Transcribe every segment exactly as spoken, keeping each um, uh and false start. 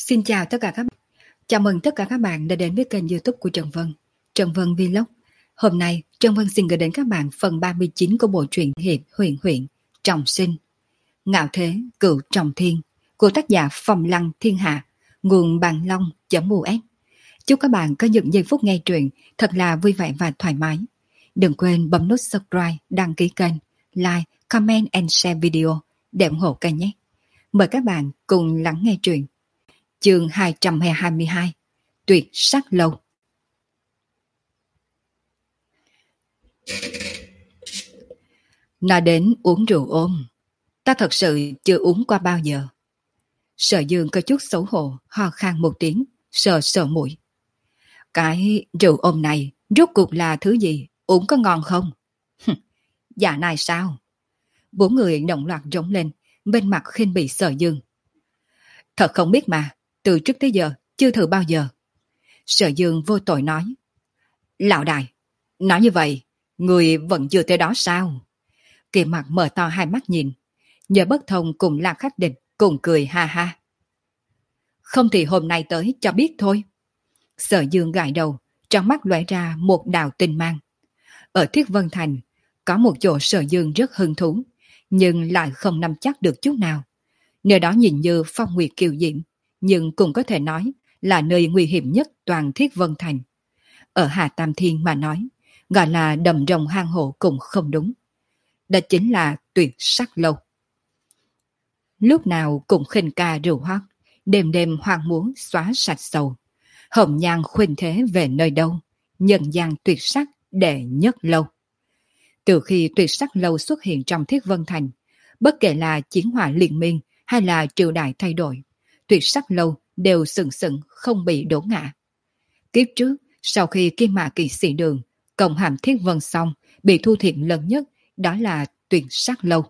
Xin chào tất cả các bạn. Chào mừng tất cả các bạn đã đến với kênh YouTube của Trần Vân, Trần Vân Vlog. Hôm nay, Trần Vân xin gửi đến các bạn phần ba mươi chín của bộ truyện hiệp huyền huyện Trọng Sinh, Ngạo Thế Cựu Trọng Thiên của tác giả Phong Lăng Thiên Hạ, nguồn Bàn Long.us. Chúc các bạn có những giây phút nghe truyện thật là vui vẻ và thoải mái. Đừng quên bấm nút subscribe, đăng ký kênh, like, comment and share video để ủng hộ kênh nhé. Mời các bạn cùng lắng nghe truyện. Chương hai trăm hai mươi hai, Tuyệt Sắc Lâu. Nói đến uống rượu ôm, ta thật sự chưa uống qua bao giờ. Sở Dương có chút xấu hổ, ho khan một tiếng, sờ sờ mũi. Cái rượu ôm này rốt cuộc là thứ gì, uống có ngon không? Dạ này sao? Bốn người đồng loạt rống lên, bên mặt khinh bỉ Sở Dương. Thật không biết mà, từ trước tới giờ chưa thử bao giờ. Sở Dương vô tội nói. Lão đại, nói như vậy, người vẫn chưa tới đó sao? Kỳ Mặt mở to hai mắt nhìn, nhờ bất thông cùng La Khắc Địch cùng cười ha ha. Không thì hôm nay tới cho biết thôi. Sở Dương gãi đầu, trong mắt lóe ra một đạo tinh mang. Ở Thiết Vân Thành, có một chỗ Sở Dương rất hứng thú, nhưng lại không nắm chắc được chút nào. Nơi đó nhìn như phong nguyệt kiều diễm, nhưng cũng có thể nói là nơi nguy hiểm nhất toàn Thiết Vân Thành. Ở Hà Tam Thiên mà nói, gọi là đầm rồng hang hổ cũng không đúng. Đó chính là Tuyệt Sắc Lâu. Lúc nào cũng khinh ca rượu hoác, đêm đêm hoang muốn xóa sạch sầu. Hồng nhan khuynh thế về nơi đâu, nhân gian tuyệt sắc đệ nhất lâu. Từ khi Tuyệt Sắc Lâu xuất hiện trong Thiết Vân Thành, bất kể là chiến hỏa liên miên hay là triều đại thay đổi, Tuyệt Sắc Lâu đều sừng sững không bị đổ ngã. Kiếp trước, sau khi Kim Mã Kỵ Sĩ Đường cộng hàm Thiết Vân xong, bị thu thiệt lớn nhất đó là Tuyệt Sắc Lâu.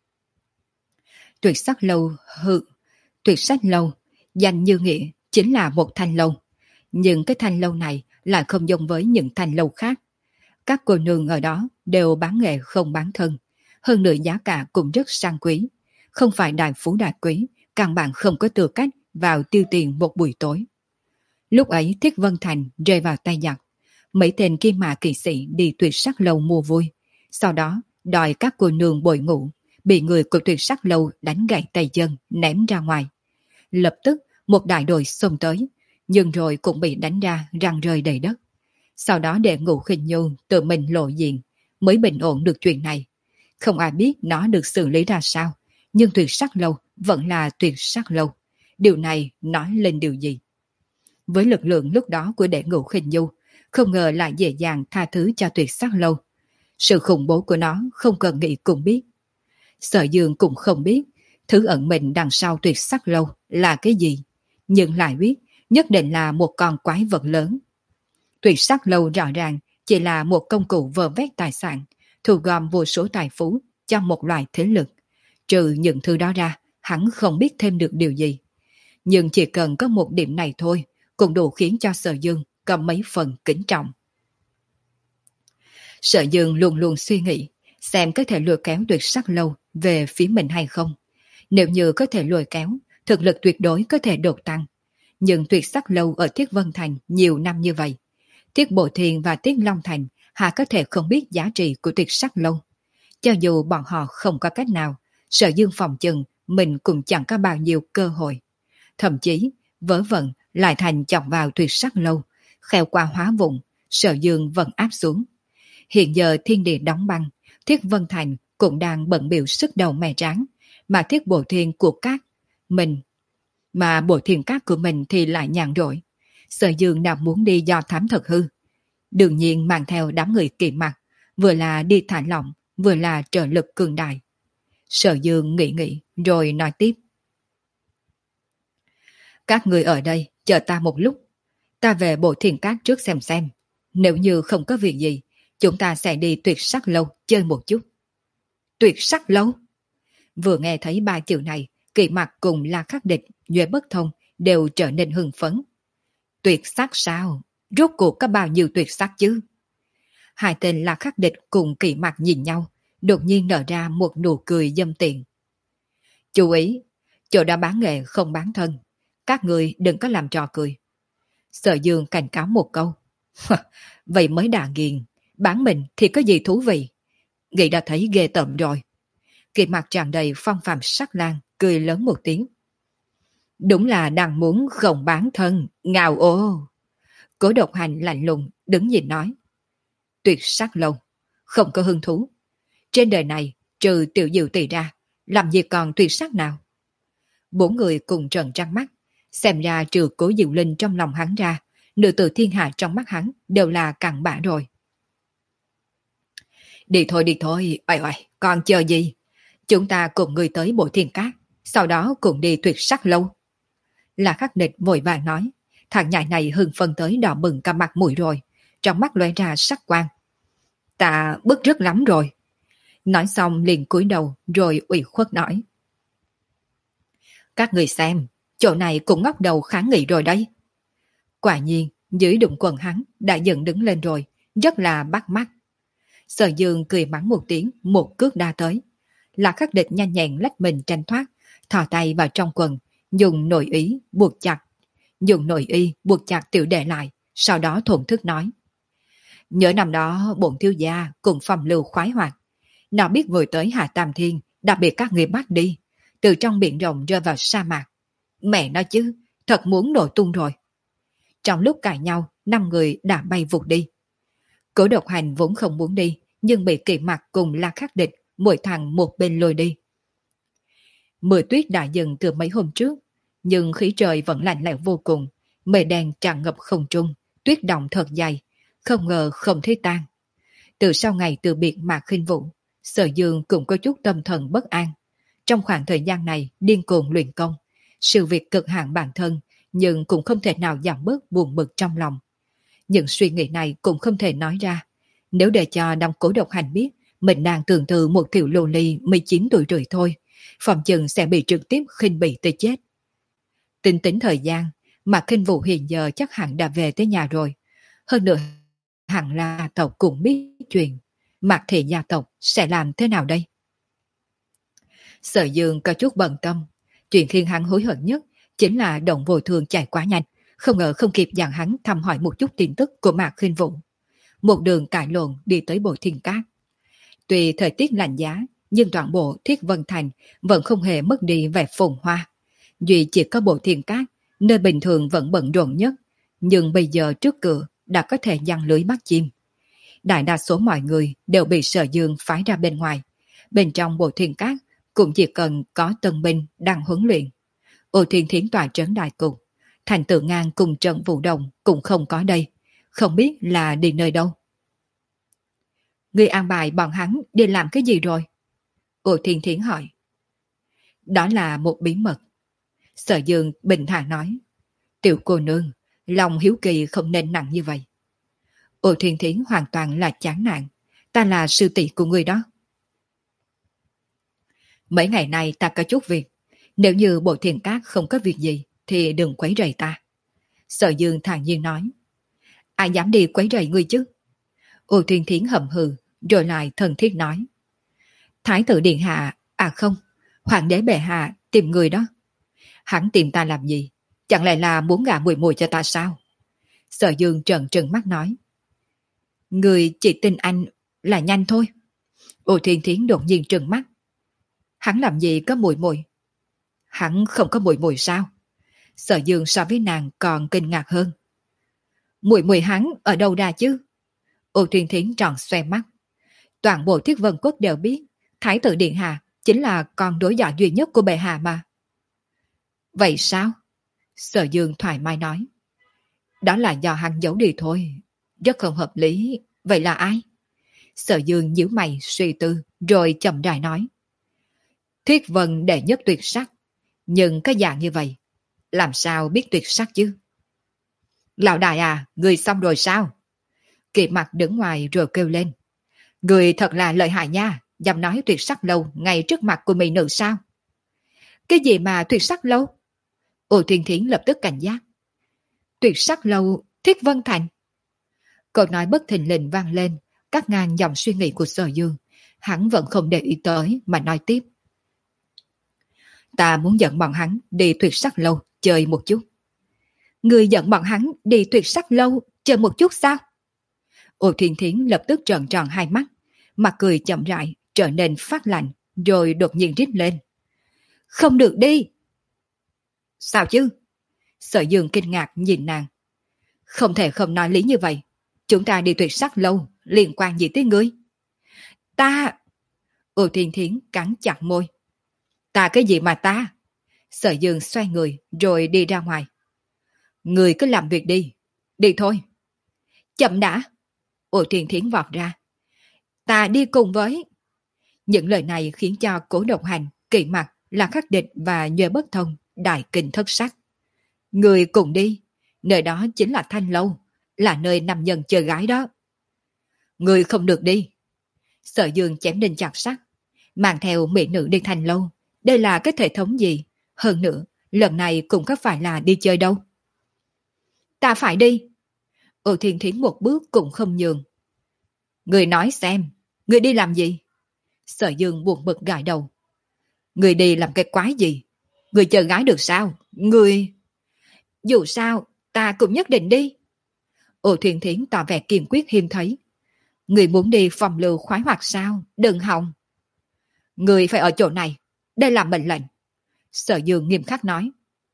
Tuyệt Sắc Lâu hự, Tuyệt Sắc Lâu danh như nghĩa chính là một thanh lâu, nhưng cái thanh lâu này lại không giống với những thanh lâu khác. Các cô nương ở đó đều bán nghệ không bán thân, hơn nữa giá cả cũng rất sang quý, không phải đại phú đại quý, căn bản không có tư cách vào tiêu tiền một buổi tối. Lúc ấy Thiết Vân Thành rơi vào tay giặc, mấy tên Kim Mã Kỵ Sĩ đi Tuyệt Sắc Lâu mua vui, sau đó đòi các cô nương bội ngủ, bị người của Tuyệt Sắc Lâu đánh gãy tay chân ném ra ngoài. Lập tức một đại đội xông tới, nhưng rồi cũng bị đánh ra răng rơi đầy đất. Sau đó để Ngũ Khinh Nhu tự mình lộ diện, mới bình ổn được chuyện này. Không ai biết nó được xử lý ra sao, nhưng Tuyệt Sắc Lâu vẫn là Tuyệt Sắc Lâu. Điều này nói lên điều gì? Với lực lượng lúc đó của đệ Ngũ Khinh Nhu, không ngờ lại dễ dàng tha thứ cho Tuyệt Sắc Lâu. Sự khủng bố của nó không cần nghĩ cũng biết. Sở Dương cũng không biết thứ ẩn mình đằng sau Tuyệt Sắc Lâu là cái gì, nhưng lại biết nhất định là một con quái vật lớn. Tuyệt Sắc Lâu rõ ràng chỉ là một công cụ vơ vét tài sản, thu gom vô số tài phú cho một loại thế lực. Trừ những thứ đó ra, hắn không biết thêm được điều gì. Nhưng chỉ cần có một điểm này thôi, cũng đủ khiến cho Sở Dương có mấy phần kính trọng. Sở Dương luôn luôn suy nghĩ, xem có thể lôi kéo Tuyệt Sắc Lâu về phía mình hay không. Nếu như có thể lôi kéo, thực lực tuyệt đối có thể đột tăng. Nhưng Tuyệt Sắc Lâu ở Thiết Vân Thành nhiều năm như vậy, Thiết Bộ Thiên và Thiết Long Thành hà có thể không biết giá trị của Tuyệt Sắc Lâu. Cho dù bọn họ không có cách nào, Sở Dương phòng chừng mình cũng chẳng có bao nhiêu cơ hội. Thậm chí, vớ vẩn lại thành chọc vào Tuyệt Sắc Lâu, kheo qua hóa vụn, Sở Dương vẫn áp xuống. Hiện giờ thiên địa đóng băng, Thiết Vân Thành cũng đang bận biểu sức đầu mè tráng, mà Thiết Bộ Thiên của các mình, mà Bộ Thiên các của mình thì lại nhàn rỗi. Sở Dương nào muốn đi do thám thật hư. Đương nhiên mang theo đám người Kỵ Mặt, vừa là đi thả lỏng, vừa là trợ lực cường đại. Sở Dương nghĩ nghĩ rồi nói tiếp. Các người ở đây chờ ta một lúc, ta về Bộ Thiên các trước xem xem. Nếu như không có việc gì, chúng ta sẽ đi Tuyệt Sắc Lâu chơi một chút. Tuyệt Sắc Lâu? Vừa nghe thấy ba chữ này, Kỵ Mặt cùng La Khắc Địch, Duệ Bất Thông đều trở nên hưng phấn. Tuyệt sắc sao? Rốt cuộc có bao nhiêu tuyệt sắc chứ? Hai tên La Khắc Địch cùng Kỵ Mặt nhìn nhau, đột nhiên nở ra một nụ cười dâm tiện. Chú ý, chỗ đã bán nghệ không bán thân. các người đừng có làm trò cười. Sở Dương cảnh cáo một câu. Vậy mới đà nghiền, bán mình thì có gì thú vị. Nghĩ đã thấy ghê tởm rồi. Kỳ mặt tràn đầy phong phạm sắc lang, cười lớn một tiếng. Đúng là đang muốn gồng bán thân, ngào ô. Cố Độc Hành lạnh lùng, đứng nhìn nói. Tuyệt sắc lâu, không có hứng thú. Trên đời này, trừ Tiểu Diệu Tỷ ra, làm gì còn tuyệt sắc nào? Bốn người cùng trợn trắng mắt, xem ra trừ Cố Diệu Linh trong lòng hắn ra, nữ tử thiên hạ trong mắt hắn đều là cặn bã rồi. Đi thôi đi thôi, oai oai, còn chờ gì? Chúng ta cùng người tới Bộ Thiên Cát, sau đó cùng đi tuyệt sắc lâu. Là Khắc Địch vội vàng nói, thằng nhãi này hưng phân tới đỏ bừng cả mặt mũi rồi, trong mắt lóe ra sắc quang. Ta bức rất lắm rồi. Nói xong liền cúi đầu rồi ủy khuất nói. Các người xem, chỗ này cũng ngóc đầu kháng nghị rồi đấy. Quả nhiên, dưới đụng quần hắn đã dựng đứng lên rồi, rất là bắt mắt. Sở Dương cười mắng một tiếng, một cước đa tới. Là Khắc Địch nhanh nhẹn lách mình tranh thoát, thò tay vào trong quần, dùng nội ý buộc chặt, dùng nội y buộc chặt tiểu đệ lại, sau đó thổn thức nói. Nhớ năm đó bổn thiếu gia cùng phong lưu khoái hoạt, nào biết người tới Hạ Tam Thiên đã bị các người bắt đi, từ trong biển rộng rơi vào sa mạc. Mẹ nói chứ, thật muốn nổ tung rồi. Trong lúc cãi nhau, năm người đã bay vụt đi. Cố Độc Hành vốn không muốn đi, nhưng bị Kỵ Mặc cùng La Khắc Địch mỗi thằng một bên lôi đi. Mưa tuyết đã dừng từ mấy hôm trước, nhưng khí trời vẫn lạnh lẽo vô cùng, mây đen tràn ngập không trung, tuyết động thật dày, không ngờ không thấy tan. Từ sau ngày từ biệt Mạc Khinh Vũ, Sở Dương cũng có chút tâm thần bất an. Trong khoảng thời gian này điên cuồng luyện công, sự việc cực hạn bản thân, nhưng cũng không thể nào giảm bớt buồn bực trong lòng. Những suy nghĩ này cũng không thể nói ra. Nếu để cho Đông Cố Độc Hành biết mình đang tưởng từ một tiểu lô ly mười chín tuổi rưỡi thôi, phòng chừng sẽ bị trực tiếp khinh bỉ tới chết. Tính tính thời gian, mà Khinh Vũ hiện giờ chắc hẳn đã về tới nhà rồi. Hơn nữa, hẳn là gia tộc cũng biết chuyện. Mạc thị gia tộc sẽ làm thế nào đây? Sở Dương có chút bận tâm. Chuyện khiến hắn hối hận nhất chính là động vội thường chạy quá nhanh, không ngờ không kịp dặn hắn thăm hỏi một chút tin tức của Mạc Khinh Vũ. Một đường cãi lộn đi tới Bộ Thiên Cát. Tuy thời tiết lạnh giá, nhưng toàn bộ Thiết Vân Thành vẫn không hề mất đi vẻ phồn hoa. Duy chỉ có Bộ Thiên Cát, nơi bình thường vẫn bận rộn nhất, nhưng bây giờ trước cửa đã có thể giăng lưới bắt chim. Đại đa số mọi người đều bị Sở Dương phái ra bên ngoài. Bên trong Bộ Thiên Cát cũng chỉ cần có tân binh đang huấn luyện. Ô Thiên Thiến tòa trấn đại cục, Thành Tự Ngang cùng Trần Vũ Đồng cũng không có đây, không biết là đi nơi đâu. Người an bài bọn hắn đi làm cái gì rồi? Ô Thiên Thiến hỏi. Đó là một bí mật. Sở Dương bình thản nói. Tiểu cô nương, lòng hiếu kỳ không nên nặng như vậy. Ô Thiên Thiến hoàn toàn là chán nản. Ta là sư tỷ của người đó. Mấy ngày nay ta có chút việc. Nếu như Bộ Thiên Cát không có việc gì thì đừng quấy rầy ta. Sở Dương thản nhiên nói. Ai dám đi quấy rầy ngươi chứ? Ô Thiên Thiến hậm hừ rồi lại thân thiết nói. Thái tử điện hạ, à không, hoàng đế bệ hạ tìm người đó. Hắn tìm ta làm gì? Chẳng lẽ là muốn gả mùi mùi cho ta sao? Sở Dương trợn trừng mắt nói. Người chỉ tin anh là nhanh thôi. Ô Thiên Thiến đột nhiên trừng mắt. Hắn làm gì có mùi mùi? Hắn không có mùi mùi sao? Sở Dương so với nàng còn kinh ngạc hơn. Mùi mùi hắn ở đâu ra chứ? Ô Thiên Thiến tròn xoe mắt. Toàn bộ Thiết Vân Quốc đều biết Thái tử điện hạ chính là con đối giỏi duy nhất của bệ hạ mà. Vậy sao? Sở Dương thoải mái nói. Đó là do hắn giấu đi thôi. Rất không hợp lý. Vậy là ai? Sở Dương nhíu mày suy tư rồi chậm rãi nói. Thiết Vân đệ nhất tuyệt sắc. Nhưng cái dạng như vậy làm sao biết tuyệt sắc chứ? Lão đại à, người xong rồi sao? Kỵ Mặc đứng ngoài rồi kêu lên. Người thật là lợi hại nha, dám nói tuyệt sắc lâu ngay trước mặt của mỹ nữ sao? Cái gì mà tuyệt sắc lâu? Ô Thiên Thiến lập tức cảnh giác. Tuyệt sắc lâu, Thiết Vân Thành. Câu nói bất thình lình vang lên, cắt ngang dòng suy nghĩ của Sở Dương. Hắn vẫn không để ý tới mà nói tiếp. Ta muốn dẫn bọn hắn đi tuyệt sắc lâu, chơi một chút. Người dẫn bọn hắn đi tuyệt sắc lâu chơi một chút sao? Ô Thiên Thiến lập tức trợn tròn hai mắt, mặt cười chậm rãi trở nên phát lạnh, rồi đột nhiên rít lên. Không được đi! Sao chứ? Sở Dương kinh ngạc nhìn nàng. Không thể không nói lý như vậy. Chúng ta đi tuyệt sắc lâu, liên quan gì tới ngươi? Ta... Ô Thiên Thiến cắn chặt môi. Ta cái gì mà ta? Sở Dương xoay người rồi đi ra ngoài. Người cứ làm việc đi. Đi thôi. Chậm đã. Ô Thiên Thiến vọt ra. Ta đi cùng với... Những lời này khiến cho Cố Độc Hành, Kỵ Mặc, La Khắc Địch và Nhuệ Bất Thông đại kinh thất sắc. Người cùng đi. Nơi đó chính là Thanh Lâu, là nơi nam nhân chơi gái đó. Người không được đi. Sở Dương chém đinh chặt sắt, mang theo mỹ nữ đi Thanh Lâu. Đây là cái hệ thống gì? Hơn nữa, lần này cũng có phải là đi chơi đâu. Ta phải đi. Ô Thiên Thiến một bước cũng không nhường. Người nói xem, người đi làm gì? Sở Dương buồn bực gãi đầu. Người đi làm cái quái gì? Người chờ gái được sao? Người... Dù sao, ta cũng nhất định đi. Ô Thiên Thiến tỏ vẻ kiên quyết hiếm thấy. Người muốn đi phòng lưu khoái hoạt sao? Đừng hòng. Người phải ở chỗ này. Đây là mệnh lệnh. Sở Dương nghiêm khắc nói.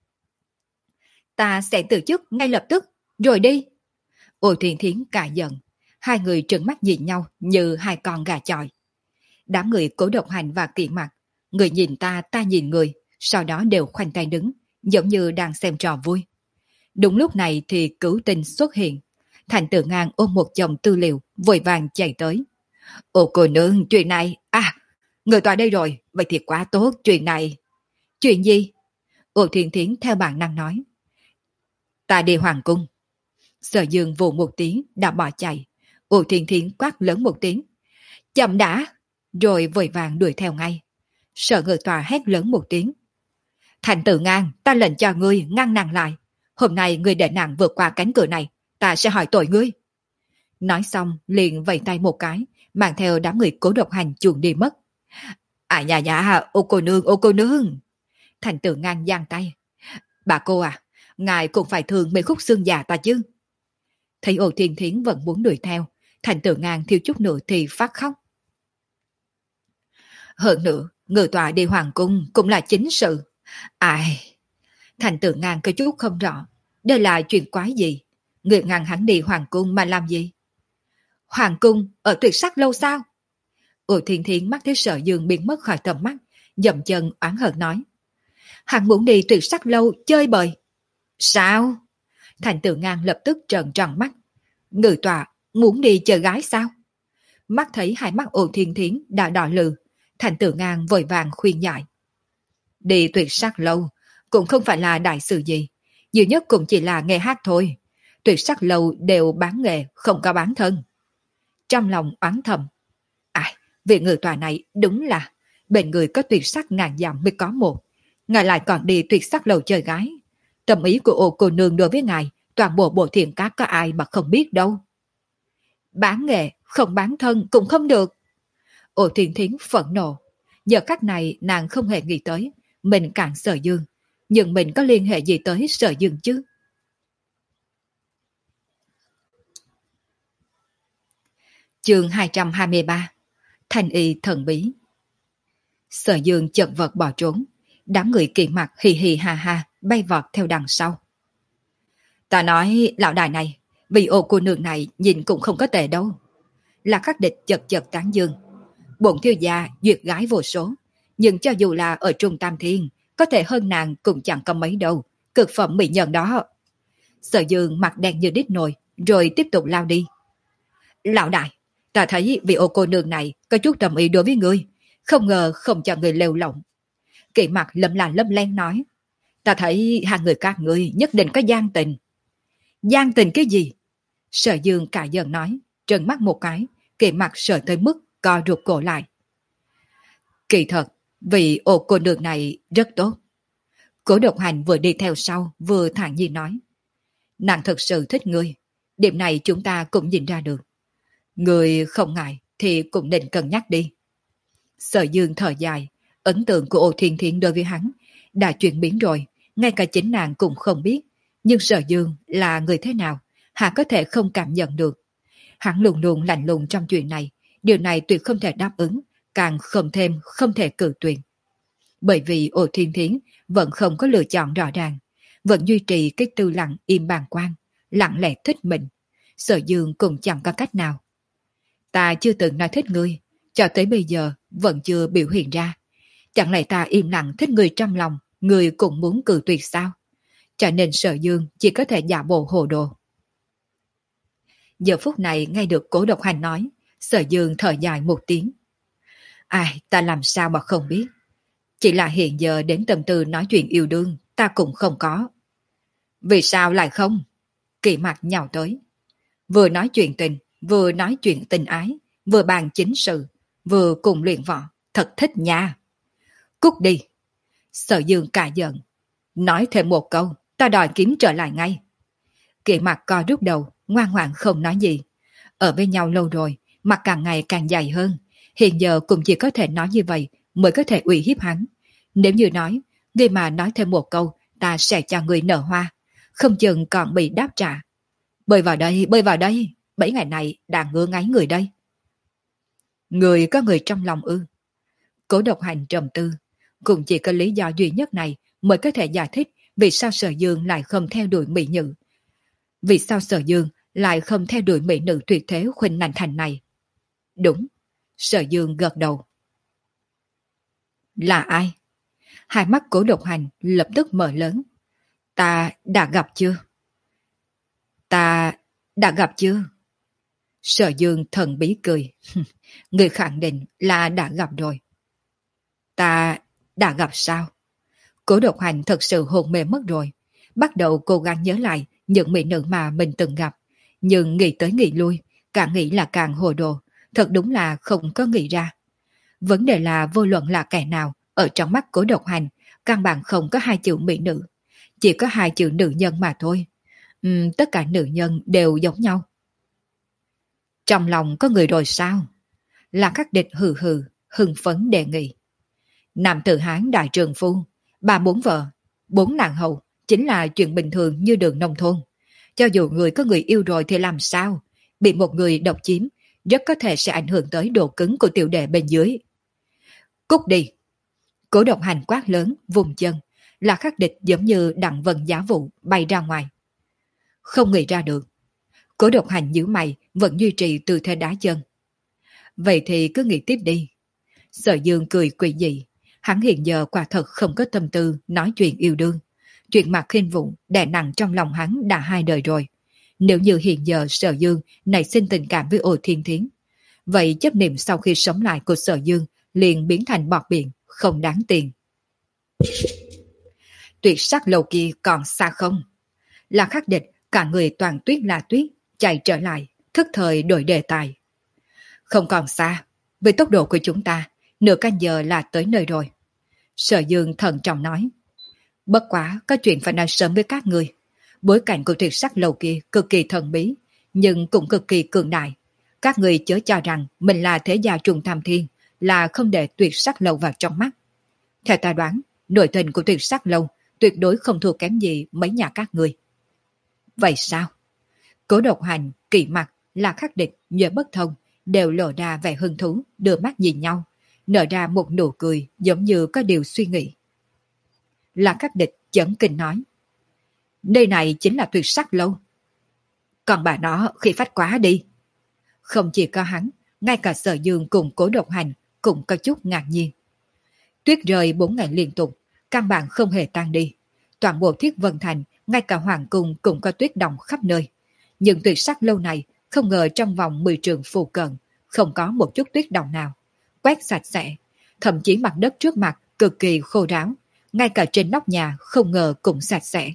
Ta sẽ từ chức ngay lập tức, rồi đi. Ô Thiên Thiến cả giận. Hai người trừng mắt nhìn nhau như hai con gà chọi. Đám người Cố Độc Hành và Kỵ Mặc, người nhìn ta, ta nhìn người, sau đó đều khoanh tay đứng, giống như đang xem trò vui. Đúng lúc này thì Cửu Tinh xuất hiện. Thành Tử Ngang ôm một chồng tư liệu, vội vàng chạy tới. Ô cô nương, chuyện này... À, người tòa đây rồi, vậy thì quá tốt, chuyện này... Chuyện gì? Ô Thiên Thiến theo bản năng nói. Ta đi hoàng cung. Sở Dương vù một tiếng đã bỏ chạy. Ô Thiên Thiến quát lớn một tiếng. Chậm đã! Rồi vội vàng đuổi theo ngay. Sở Ngự Tòa hét lớn một tiếng. Thành Tử Ngang, ta lệnh cho ngươi ngăn nàng lại. Hôm nay ngươi để nàng vượt qua cánh cửa này, ta sẽ hỏi tội ngươi. Nói xong liền vẫy tay một cái, mang theo đám người Cố Độc Hành chuồn đi mất. À nhà nhà, ô cô nương, ô cô nương. Thành Tử Ngang giang tay. Bà cô à, ngài cũng phải thương mấy khúc xương già ta chứ. Thấy Ô Thiên Thiến vẫn muốn đuổi theo, Thành Tử Ngang thiếu chút nữa thì phát khóc. Hơn nữa, Ngự Tòa đi hoàng cung cũng là chính sự. Ai... Thành Tử Ngang có chút không rõ. Đây là chuyện quái gì? Người ngăn hắn đi hoàng cung mà làm gì? Hoàng cung ở tuyệt sắc lâu sao? Ô Thiên Thiến mắt thấy Sở Dương biến mất khỏi tầm mắt, dậm chân oán hận nói. Hắn muốn đi tuyệt sắc lâu chơi bời. Sao? Thành Tử Ngang lập tức trợn tròn mắt. Ngự Tòa muốn đi chơi gái sao? Mắt thấy hai mắt Ô Thiên Thiến đã đỏ lừ, Thành Tử Ngang vội vàng khuyên giải. Đi tuyệt sắc lâu cũng không phải là đại sự gì, nhiều nhất cũng chỉ là nghe hát thôi. Tuyệt sắc lâu đều bán nghề, không có bán thân. Trong lòng oán thầm. À, vị Ngự Tòa này đúng là bên người có tuyệt sắc ngàn dặm mới có một. Ngài lại còn đi tuyệt sắc lầu chơi gái. Tâm ý của Ô cô nương đối với ngài, toàn bộ bộ thiền cát có ai mà không biết đâu. Bán nghề, không bán thân cũng không được. Ô Thiên Thiến phẫn nộ. Giờ cách này nàng không hề nghĩ tới mình cản Sở Dương, nhưng mình có liên hệ gì tới Sở Dương chứ? Chương hai trăm hai mươi ba. Thanh y thần bí. Sở Dương chật vật bỏ trốn, đám người Kỵ Mặc hì hì ha ha bay vọt theo đằng sau. Ta nói lão đại này, vì Ô cô nương này nhìn cũng không có tệ đâu. Là Khắc Địch chật chật tán dương. Bổn thiếu gia duyệt gái vô số, nhưng cho dù là ở Trung Tam Thiên, có thể hơn nàng cũng chẳng có mấy đâu, cực phẩm mỹ nhân đó. Sở Dương mặt đen như đít nồi, rồi tiếp tục lao đi. Lão đại, ta thấy vị Ô cô nương này có chút tâm ý đối với ngươi, không ngờ không cho người lêu lỏng. Kỵ Mặc lâm là lâm len nói. Ta thấy hai người các ngươi nhất định có gian tình. Gian tình cái gì? Sở Dương cả giận nói, trợn mắt một cái, Kỵ Mặc sợ tới mức co ruột cổ lại. Kỳ thật, vị Ô cô nương này rất tốt. Cố Độc Hành vừa đi theo sau, vừa thản nhiên nói. Nàng thật sự thích ngươi, điểm này chúng ta cũng nhìn ra được. Ngươi không ngại thì cũng định cân nhắc đi. Sở Dương thở dài, ấn tượng của Ô Thiên Thiến đối với hắn đã chuyển biến rồi, ngay cả chính nàng cũng không biết, nhưng Sở Dương là người thế nào, hạ có thể không cảm nhận được. Hắn luôn luôn lạnh lùng trong chuyện này, điều này tuyệt không thể đáp ứng, càng không thêm không thể cự tuyệt. Bởi vì Ô Thiên Thiến vẫn không có lựa chọn rõ ràng, vẫn duy trì cái tư lặng im bàng quan, lặng lẽ thích mình. Sở Dương cũng chẳng có cách nào. Ta chưa từng nói thích ngươi, cho tới bây giờ vẫn chưa biểu hiện ra. Chẳng lẽ ta im lặng thích người trong lòng, người cũng muốn cự tuyệt sao? Cho nên Sở Dương chỉ có thể giả bộ hồ đồ. Giờ phút này nghe được Cố Độc Hành nói, Sở Dương thở dài một tiếng. Ai, ta làm sao mà không biết. Chỉ là hiện giờ đến tâm tư nói chuyện yêu đương, ta cũng không có. Vì sao lại không? Kỳ mặt nhào tới. Vừa nói chuyện tình, vừa nói chuyện tình ái, vừa bàn chính sự, vừa cùng luyện võ, thật thích nha. Cút đi. Sở Dương cả giận. Nói thêm một câu, ta đòi kiếm trở lại ngay. Kỳ mặt co rút đầu, ngoan ngoãn không nói gì. Ở bên nhau lâu rồi, mặt càng ngày càng dày hơn. Hiện giờ cũng chỉ có thể nói như vậy mới có thể uy hiếp hắn. Nếu như nói, ngươi mà nói thêm một câu, ta sẽ cho người nở hoa. Không chừng còn bị đáp trả. Bơi vào đây, bơi vào đây. Bảy ngày này đang ngứa ngáy người đây. Người có người trong lòng ư? Cố Độc Hành trầm tư. Cũng chỉ có lý do duy nhất này mới có thể giải thích vì sao Sở Dương lại không theo đuổi mỹ nữ. Vì sao Sở Dương lại không theo đuổi mỹ nữ tuyệt thế Khuynh Nành Thành này? Đúng. Sở Dương gật đầu. Là ai? Hai mắt Cố Độc Hành lập tức mở lớn. Ta đã gặp chưa? Ta đã gặp chưa? Sở Dương thần bí cười. Người khẳng định là đã gặp rồi. Ta đã gặp sao? Cố Độc Hành thật sự hồn mê mất rồi. Bắt đầu cố gắng nhớ lại những mỹ nữ mà mình từng gặp. Nhưng nghĩ tới nghĩ lui, càng nghĩ là càng hồ đồ. Thật đúng là không có nghĩ ra. Vấn đề là vô luận là kẻ nào, ở trong mắt Cố Độc Hành, căn bản không có hai chữ mỹ nữ. Chỉ có hai chữ nữ nhân mà thôi. Uhm, tất cả nữ nhân đều giống nhau. Trong lòng có người rồi sao? Là Khắc Địch hừ hừ, hưng phấn đề nghị. Nam tử Hán đại trường phu, ba bốn vợ, bốn nàng hầu, chính là chuyện bình thường như đường nông thôn. Cho dù người có người yêu rồi thì làm sao? Bị một người độc chiếm, rất có thể sẽ ảnh hưởng tới độ cứng của tiểu đệ bên dưới. Cút đi! Cố Độc Hành quát lớn, vùng chân, là Khắc Địch giống như đặng vần giá vụ bay ra ngoài. Không nghĩ ra được. Cố Độc Hành nhíu mày vẫn duy trì tư thế đá chân. Vậy thì cứ nghĩ tiếp đi. Sở Dương cười quỷ dị. Hắn hiện giờ quả thật không có tâm tư nói chuyện yêu đương. Chuyện Mạc Khinh Vũ đè nặng trong lòng hắn đã hai đời rồi. Nếu như hiện giờ Sở Dương nảy sinh tình cảm với Ô Thiên Thiến, vậy chấp niệm sau khi sống lại của Sở Dương liền biến thành bọt biển, không đáng tiền. Tuyệt sắc lầu kia còn xa không? Là Khắc Địch, cả người toàn tuyết là tuyết, chạy trở lại, thức thời đổi đề tài. Không còn xa, với tốc độ của chúng ta, nửa canh giờ là tới nơi rồi. Sở Dương thận trọng nói. Bất quá, có chuyện phải nói sớm với các người. Bối cảnh của tuyệt sắc lầu kia cực kỳ thần bí, nhưng cũng cực kỳ cường đại. Các người chớ cho rằng mình là thế gia trùng tham thiên, là không để tuyệt sắc lầu vào trong mắt. Theo ta đoán, nội tình của tuyệt sắc lầu tuyệt đối không thua kém gì mấy nhà các người. Vậy sao? Cố Độc Hành, Kỳ Mặt, là Khắc Địch, Nhớ Bất Thông đều lộ ra vẻ hứng thú, đưa mắt nhìn nhau, nở ra một nụ cười giống như có điều suy nghĩ. Là Khắc Địch chấn kinh nói. Nơi này chính là tuyệt sắc lâu. Còn bà nó khi phách quá đi. Không chỉ có hắn, ngay cả Sở Dương cùng Cố Độc Hành cũng có chút ngạc nhiên. Tuyết rơi bốn ngày liên tục, căn bản không hề tan đi. Toàn bộ Thiết Vân Thành, ngay cả hoàng cung cũng có tuyết động khắp nơi. Nhưng tuyệt sắc lâu này không ngờ trong vòng mười trường phù cận không có một chút tuyết động nào. Quét sạch sẽ, thậm chí mặt đất trước mặt cực kỳ khô ráo, ngay cả trên nóc nhà không ngờ cũng sạch sẽ.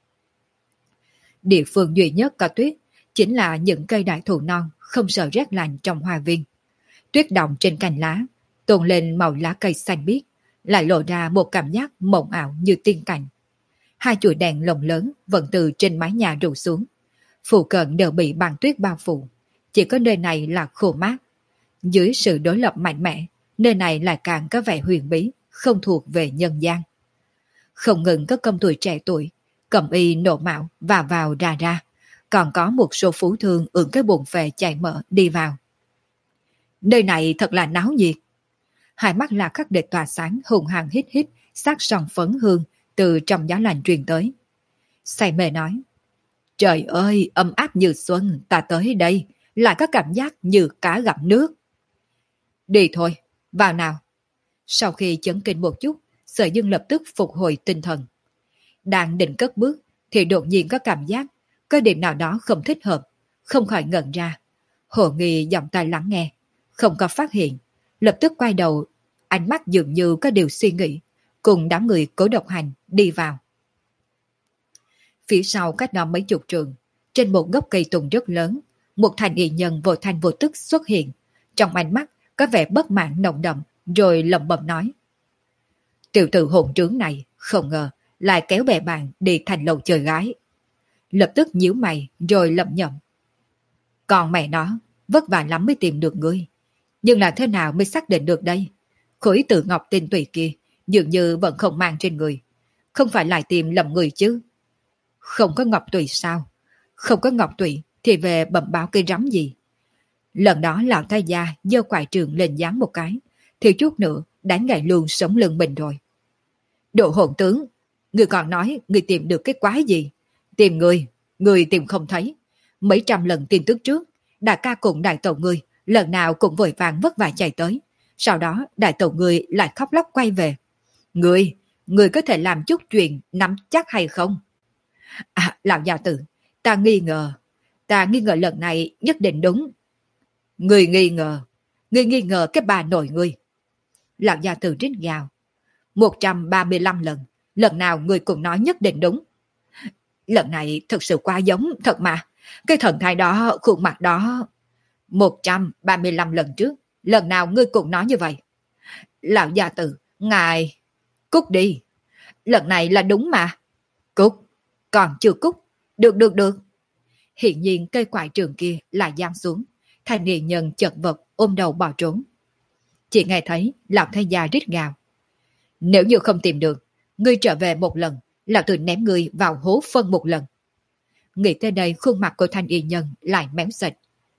Địa phương duy nhất có tuyết chính là những cây đại thụ non không sợ rét lạnh trong hoa viên. Tuyết động trên cành lá, tôn lên màu lá cây xanh biếc, lại lộ ra một cảm giác mộng ảo như tiên cảnh. Hai chuỗi đèn lồng lớn vẫn từ trên mái nhà rủ xuống. Phụ cận đều bị băng tuyết bao phủ. Chỉ có nơi này là khô mát. Dưới sự đối lập mạnh mẽ, nơi này lại càng có vẻ huyền bí, không thuộc về nhân gian. Không ngừng có công tuổi trẻ tuổi, cầm y nộ mạo vào vào ra ra, còn có một số phú thương ưỡn cái bụng phệ chạy mở đi vào. Nơi này thật là náo nhiệt. Hai mắt là khắc địch tỏa sáng hùng hằng hít hít, sắc son phấn hương từ trong gió lạnh truyền tới. Say mê nói, trời ơi, ấm áp như xuân, ta tới đây, lại có cảm giác như cá gặp nước. Đi thôi, vào nào. Sau khi chấn kinh một chút, Sở Dương lập tức phục hồi tinh thần. Đang định cất bước, thì đột nhiên có cảm giác, có điểm nào đó không thích hợp, không khỏi ngẩn ra. Hồ Nghi giọng tai lắng nghe, không có phát hiện, lập tức quay đầu, ánh mắt dường như có điều suy nghĩ, cùng đám người Cố Độc Hành đi vào. Phía sau cách đó mấy chục trường, trên một gốc cây tùng rất lớn, một thành y nhân vô thanh vô tức xuất hiện, trong ánh mắt có vẻ bất mãn nồng đậm, rồi lẩm bẩm nói. Tiểu tử hồn trướng này, không ngờ, lại kéo bè bạn đi thành lầu chơi gái. Lập tức nhíu mày, rồi lẩm nhẩm. Còn mẹ nó, vất vả lắm mới tìm được ngươi. Nhưng là thế nào mới xác định được đây? Khối tử ngọc tinh tùy kia, dường như vẫn không mang trên người. Không phải lại tìm lầm người chứ? Không có ngọc tùy sao? Không có ngọc tùy thì về bẩm báo cây rắm gì? Lần đó lão thái gia giơ quải trường lên giáng một cái, thì chút nữa đánh gãy luôn sống lưng mình rồi. Độ hồn tướng, người còn nói người tìm được cái quái gì? Tìm người, người tìm không thấy. Mấy trăm lần tin tức trước, đại ca cùng đại tẩu người lần nào cũng vội vàng vất vả chạy tới. Sau đó đại tẩu người lại khóc lóc quay về. Người, người có thể làm chút chuyện nắm chắc hay không? À, lão gia tử, ta nghi ngờ. Ta nghi ngờ lần này nhất định đúng. Người nghi ngờ. Người nghi ngờ cái bà nội người. Lão gia tử rít gào. một trăm ba mươi lăm lần. Lần nào người cũng nói nhất định đúng. Lần này thực sự quá giống thật mà. Cái thần thái đó, khuôn mặt đó. một trăm ba mươi lăm lần trước. Lần nào ngươi cũng nói như vậy. Lão gia tử, ngài... Cút đi. Lần này là đúng mà. Cút. Còn chưa cút. Được được được. Hiện nhiên cây quải trường kia lại giáng xuống. Thanh niên nhân chật vật ôm đầu bỏ trốn. Chỉ nghe thấy lão thái gia rít gào. Nếu như không tìm được, ngươi trở về một lần, lão tử ném ngươi vào hố phân một lần. Nghĩ tới đây khuôn mặt của thanh y nhân lại méo sệt.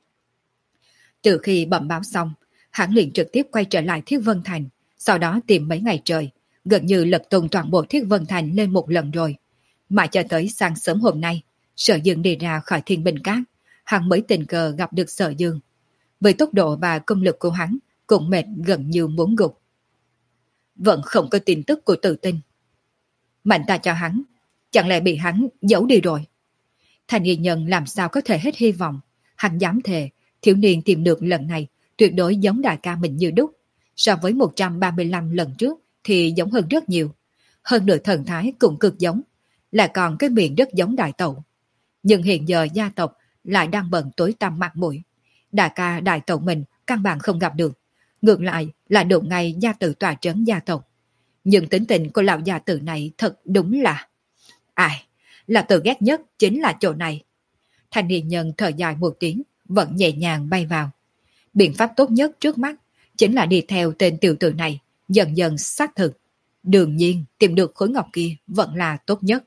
Từ khi bẩm báo xong, hắn liền trực tiếp quay trở lại Thiết Vân Thành, sau đó tìm mấy ngày trời, gần như lật tung toàn bộ Thiết Vân Thành lên một lần rồi. Mà cho tới sáng sớm hôm nay, Sở Dương đi ra khỏi Thiên Bình Cát, hắn mới tình cờ gặp được Sở Dương. Với tốc độ và công lực của hắn, cũng mệt gần như muốn gục. Vẫn không có tin tức của Tự Tinh. Mạnh ta cho hắn, chẳng lẽ bị hắn giấu đi rồi? Thành y nhân làm sao có thể hết hy vọng. Hắn dám thề, thiếu niên tìm được lần này tuyệt đối giống đại ca mình như đúc. So với một trăm ba mươi lăm lần trước thì giống hơn rất nhiều. Hơn nữa thần thái cũng cực giống, lại còn cái miệng rất giống đại tẩu. Nhưng hiện giờ gia tộc lại đang bận tối tăm mặt mũi. Đại ca đại tẩu mình căn bản không gặp được. Ngược lại là đụng ngay gia tử tòa trấn gia tộc. Nhưng tính tình của lão gia tử này thật đúng là... Ai, là tự ghét nhất chính là chỗ này. Thanh niên nhân thở dài một tiếng, vẫn nhẹ nhàng bay vào. Biện pháp tốt nhất trước mắt chính là đi theo tên tiểu tử này, dần dần xác thực. Đương nhiên tìm được khối ngọc kia vẫn là tốt nhất.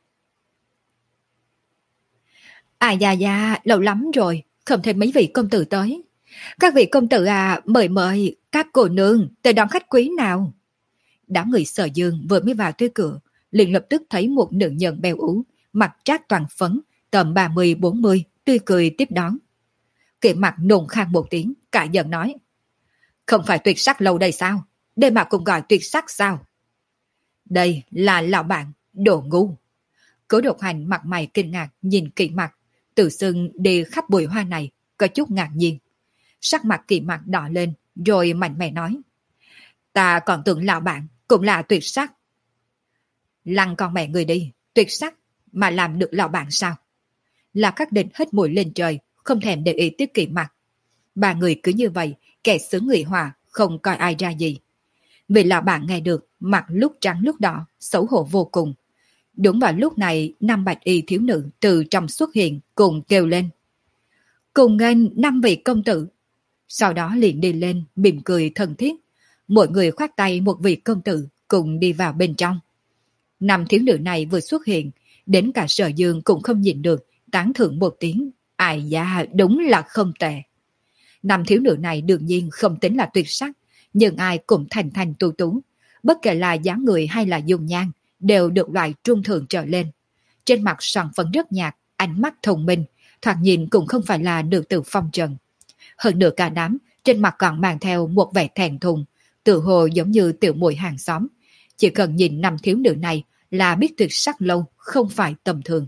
À da da, lâu lắm rồi, không thấy mấy vị công tử tới. Các vị công tử à, mời mời, các cô nương tới đón khách quý nào. Đám người Sở Dương vừa mới vào tới cửa, liền lập tức thấy một nữ nhân bèo ú, mặt trát toàn phấn, tầm ba mươi bốn mươi, tươi cười tiếp đón. Kệ mặt nôn khan một tiếng, cả giận nói. Không phải tuyệt sắc lâu đây sao? Đây mà cũng gọi tuyệt sắc sao? Đây là lão bạn, đồ ngu. Cố Độc Hành mặt mày kinh ngạc nhìn kỹ mặt, tự xưng đi khắp bụi hoa này, có chút ngạc nhiên. Sắc mặt kỳ mặt đỏ lên, rồi mạnh mẽ nói. Ta còn tưởng lão bạn cũng là tuyệt sắc. Lăng con mẹ người đi, tuyệt sắc mà làm được lão bạn sao? Là các định hết mũi lên trời, không thèm để ý tiếp kỹ mặt. Ba người cứ như vậy, kẻ xứ người hòa, không coi ai ra gì. Vì lão bạn nghe được, mặt lúc trắng lúc đỏ, xấu hổ vô cùng. Đúng vào lúc này, năm bạch y thiếu nữ từ trong xuất hiện, cùng kêu lên. Cùng nghênh năm vị công tử. Sau đó liền đi lên, mỉm cười thân thiết. Mỗi người khoát tay một vị công tử, cùng đi vào bên trong. Năm thiếu nữ này vừa xuất hiện, đến cả Sở Dương cũng không nhìn được, tán thưởng một tiếng. Ai da, đúng là không tệ. Năm thiếu nữ này đương nhiên không tính là tuyệt sắc, nhưng ai cũng thành thành tu tú. Bất kể là dáng người hay là dung nhan, đều được loại trung thượng trở lên. Trên mặt son phấn rất nhạt, ánh mắt thông minh, thoạt nhìn cũng không phải là nữ tử phong trần. Hơn nữa cả đám, trên mặt còn mang theo một vẻ thẹn thùng, tự hồ giống như tiểu muội hàng xóm. Chỉ cần nhìn năm thiếu nữ này là biết tuyệt sắc lâu, không phải tầm thường.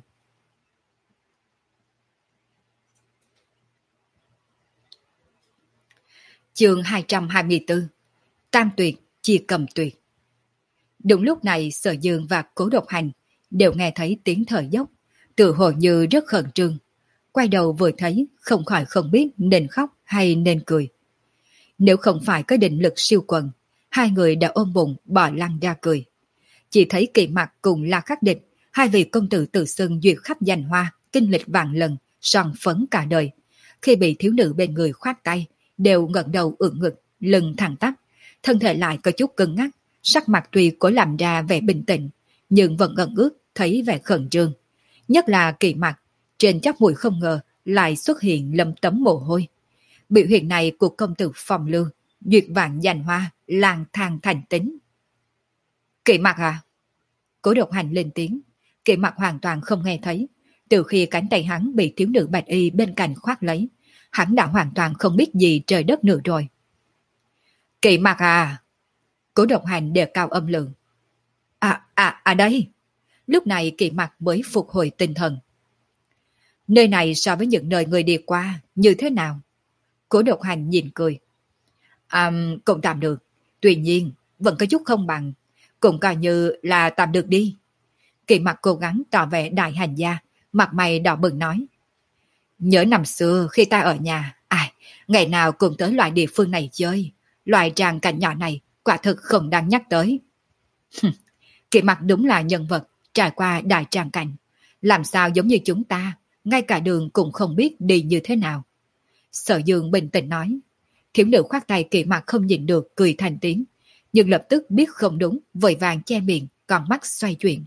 Chương hai trăm hai mươi tư. Tam tuyệt, chia cầm tuyệt. Đúng lúc này Sở Dương và Cố Độc Hành đều nghe thấy tiếng thở dốc, tự hồ như rất khẩn trương. Quay đầu vừa thấy, không khỏi không biết nên khóc hay nên cười. Nếu không phải có định lực siêu quần, hai người đã ôm bụng bỏ lăn ra cười. Chỉ thấy Kỳ Mặc cùng La Khắc Địch, hai vị công tử tự xưng duyệt khắp danh hoa, kinh lịch vạn lần, son phấn cả đời. Khi bị thiếu nữ bên người khoát tay, đều ngẩng đầu ưỡn ngực, lưng thẳng tắp, thân thể lại có chút cứng ngắc, sắc mặt tuy cố làm ra vẻ bình tĩnh, nhưng vẫn ẩn ước thấy vẻ khẩn trương. Nhất là Kỳ Mặc, trên chóp mũi không ngờ lại xuất hiện lấm tấm mồ hôi. Biểu hiện này của công tử phong lưu, duyệt vạn danh hoa, lang thang thành tính. Kỳ Mặc à? Cố Độc Hành lên tiếng. Kỳ Mặc hoàn toàn không nghe thấy. Từ khi cánh tay hắn bị thiếu nữ bạch y bên cạnh khoác lấy, hắn đã hoàn toàn không biết gì trời đất nữa rồi. Kỳ Mặc à? Cố Độc Hành đề cao âm lượng. À, à, à đây. Lúc này Kỳ Mặc mới phục hồi tinh thần. Nơi này so với những nơi người đi qua, như thế nào? Cố Độc Hành nhìn cười. À, cũng tạm được. Tuy nhiên, vẫn có chút không bằng. Cũng coi như là tạm được đi. Kỳ Mặc cố gắng tỏ vẻ đại hành gia, mặt mày đỏ bừng nói. Nhớ năm xưa khi ta ở nhà, ai, ngày nào cũng tới loại địa phương này chơi. Loại tràng cảnh nhỏ này, quả thực không đáng nhắc tới. Kỳ Mặc đúng là nhân vật, trải qua đại tràng cảnh. Làm sao giống như chúng ta, ngay cả đường cũng không biết đi như thế nào. Sở Dương bình tĩnh nói. Thiếu nữ khoác tay Kỳ Mặc không nhìn được cười thành tiếng, nhưng lập tức biết không đúng, vội vàng che miệng, con mắt xoay chuyển.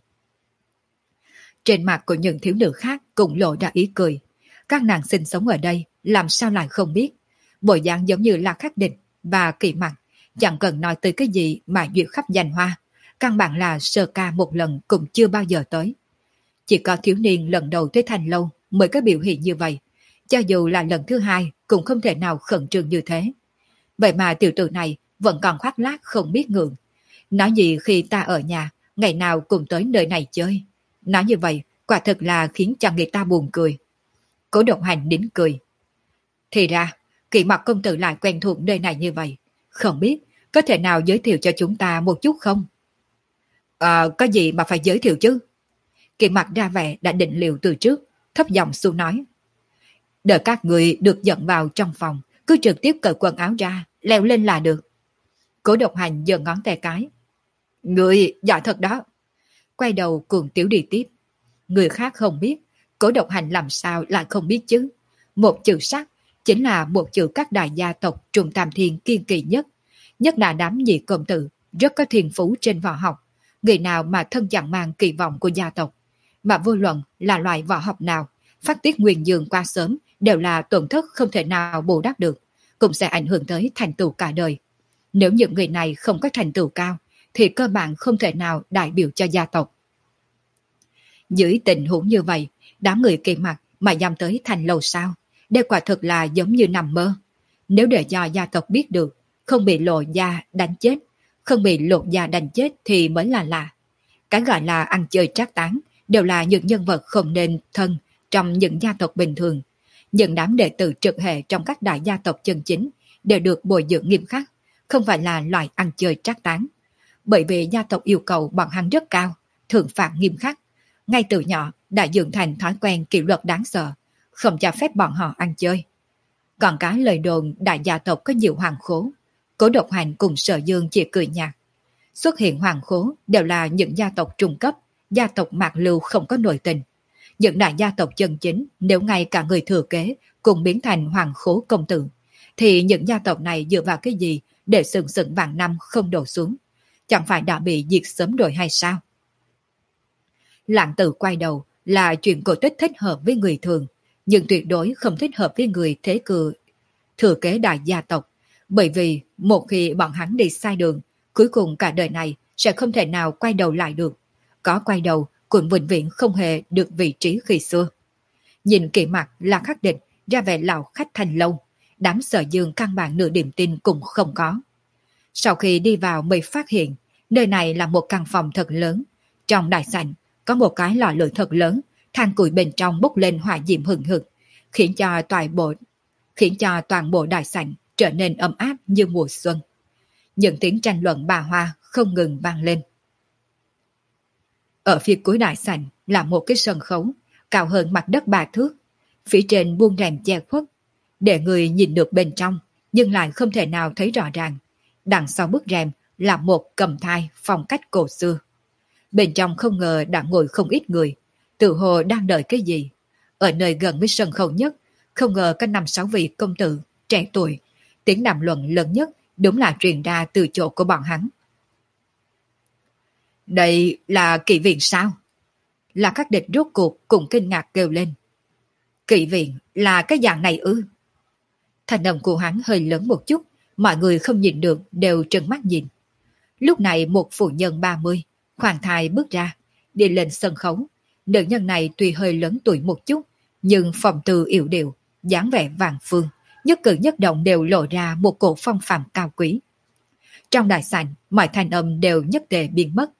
Trên mặt của những thiếu nữ khác cũng lộ ra ý cười. Các nàng sinh sống ở đây, làm sao lại không biết. Bộ dáng giống như La Khắc Địch và Kỳ Mặc, chẳng cần nói tới cái gì mà duyệt khắp danh hoa. Căn bản là sơ ca một lần cũng chưa bao giờ tới. Chỉ có thiếu niên lần đầu tới Thanh Lâu mới có biểu hiện như vậy. Cho dù là lần thứ hai cũng không thể nào khẩn trương như thế. Vậy mà tiểu tử này vẫn còn khoác lác không biết ngượng. Nói gì khi ta ở nhà, ngày nào cũng tới nơi này chơi. Nói như vậy, quả thực là khiến cho người ta buồn cười. Cố Độc Hành nín cười. Thì ra, Kỳ Mặc công tử lại quen thuộc nơi này như vậy. Không biết, có thể nào giới thiệu cho chúng ta một chút không? À, có gì mà phải giới thiệu chứ? Kỳ Mặc ra vẻ đã định liệu từ trước, thấp giọng xuống nói. Đợi các người được dẫn vào trong phòng, cứ trực tiếp cởi quần áo ra, leo lên là được. Cố Độc Hành giơ ngón tay cái. Người giỏi thật đó. Quay đầu cuồng tiếu đi tiếp. Người khác không biết, Cố Độc Hành làm sao lại không biết chứ. Một chữ sắc chính là một chữ các đại gia tộc Trung Tam Thiên kiên kỳ nhất. Nhất là đám nhị công tử, rất có thiên phú trên võ học. Người nào mà thân chẳng mang kỳ vọng của gia tộc. Mà vô luận là loại võ học nào, phát tiết nguyên dương qua sớm đều là tổn thất không thể nào bù đắp được, cũng sẽ ảnh hưởng tới thành tựu cả đời. Nếu những người này không có thành tựu cao, thì cơ bản không thể nào đại biểu cho gia tộc. Dưới tình huống như vậy, đám người Kỳ Mặc mà dám tới Thành Lâu sao? Đây quả thực là giống như nằm mơ. Nếu để cho gia tộc biết được, không bị lộ gia đánh chết, không bị lộ gia đánh chết thì mới là lạ. Cái gọi là ăn chơi trác tán đều là những nhân vật không nên thân trong những gia tộc bình thường. Những đám đệ tử trực hệ trong các đại gia tộc chân chính đều được bồi dưỡng nghiêm khắc, không phải là loại ăn chơi trác tán. Bởi vì gia tộc yêu cầu bọn hắn rất cao, thượng phạt nghiêm khắc. Ngay từ nhỏ đã dưỡng thành thói quen kỷ luật đáng sợ, không cho phép bọn họ ăn chơi. Còn cái lời đồn đại gia tộc có nhiều hoàng khố, Cố Độc Hành cùng Sở Dương chỉ cười nhạt. Xuất hiện hoàng khố đều là những gia tộc trung cấp, gia tộc mạc lưu không có nội tình. Những đại gia tộc chân chính nếu ngay cả người thừa kế cùng biến thành hoàng khố công tử, thì những gia tộc này dựa vào cái gì để sừng sững vạn năm không đổ xuống? Chẳng phải đã bị diệt sớm rồi hay sao? Lãng Tử quay đầu là chuyện cổ tích thích hợp với người thường, nhưng tuyệt đối không thích hợp với người thế cử thừa kế đại gia tộc, bởi vì một khi bọn hắn đi sai đường, cuối cùng cả đời này sẽ không thể nào quay đầu lại được. Có quay đầu cũng vĩnh viễn không hề được vị trí khi xưa. Nhìn kỹ mặt là khắc địch ra vẻ lão khách thành lâu, đám Sở Dương căn bản nửa điểm tin cũng không có. Sau khi đi vào mới phát hiện, nơi này là một căn phòng thật lớn. Trong đại sảnh có một cái lò lửa thật lớn, than củi bên trong bốc lên hỏa diệm hừng hực, khiến cho toàn bộ khiến cho toàn bộ đại sảnh trở nên ấm áp như mùa xuân. Những tiếng tranh luận bà hoa không ngừng vang lên. Ở phía cuối đại sảnh là một cái sân khấu, cao hơn mặt đất ba thước. Phía trên buông rèm che khuất, để người nhìn được bên trong, nhưng lại không thể nào thấy rõ ràng. Đằng sau bức rèm là một cầm thai phong cách cổ xưa. Bên trong không ngờ đã ngồi không ít người, tự hồ đang đợi cái gì. Ở nơi gần với sân khấu nhất, không ngờ có năm sáu vị công tử trẻ tuổi, tiếng đàm luận lớn nhất đúng là truyền ra từ chỗ của bọn hắn. Đây là kỵ viện sao? Là các địch rốt cuộc cùng kinh ngạc kêu lên. Kỵ viện là cái dạng này ư? Thành âm của hắn hơi lớn một chút, mọi người không nhìn được đều trợn mắt nhìn. Lúc này một phụ nhân ba mươi, khoan thai bước ra, đi lên sân khấu. Nữ nhân này tuy hơi lớn tuổi một chút, nhưng phong tư yểu điệu, dáng vẻ vàng phương, nhất cử nhất động đều lộ ra một cổ phong phạm cao quý. Trong đại sảnh, mọi thanh âm đều nhất tề biến mất.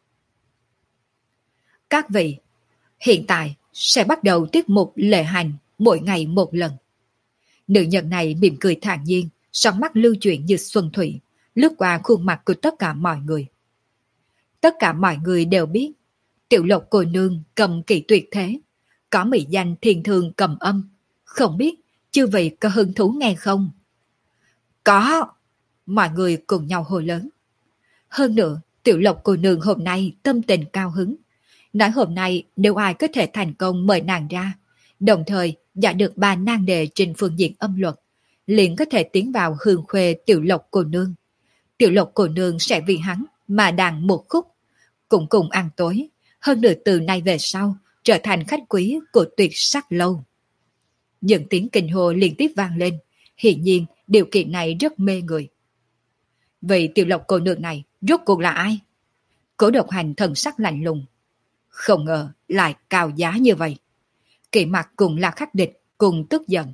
Các vị, hiện tại sẽ bắt đầu tiết mục lễ hành mỗi ngày một lần. Nữ nhân này mỉm cười thản nhiên, sóng mắt lưu chuyển như xuân thủy, lướt qua khuôn mặt của tất cả mọi người. Tất cả mọi người đều biết, Tiểu Lộc cô nương cầm kỳ tuyệt thế, có mỹ danh thiên thường cầm âm. Không biết chư vị có hứng thú nghe không? Có! Mọi người cùng nhau hô lớn. Hơn nữa, Tiểu Lộc cô nương hôm nay tâm tình cao hứng. Nói hôm nay nếu ai có thể thành công mời nàng ra, đồng thời giải được ba nan đề trên phương diện âm luật, liền có thể tiến vào hương khuê Tiểu Lộc cô nương. Tiểu Lộc cô nương sẽ vì hắn mà đàn một khúc, cũng cùng ăn tối, hơn nữa từ nay về sau trở thành khách quý của Tuyệt Sắc lâu. Những tiếng kinh hô liên tiếp vang lên, hiển nhiên điều kiện này rất mê người. Vậy Tiểu Lộc cô nương này rốt cuộc là ai? Cố Độc Hành thần sắc lạnh lùng. Không ngờ lại cao giá như vậy. Kỵ mặt cùng là khắc địch, cùng tức giận.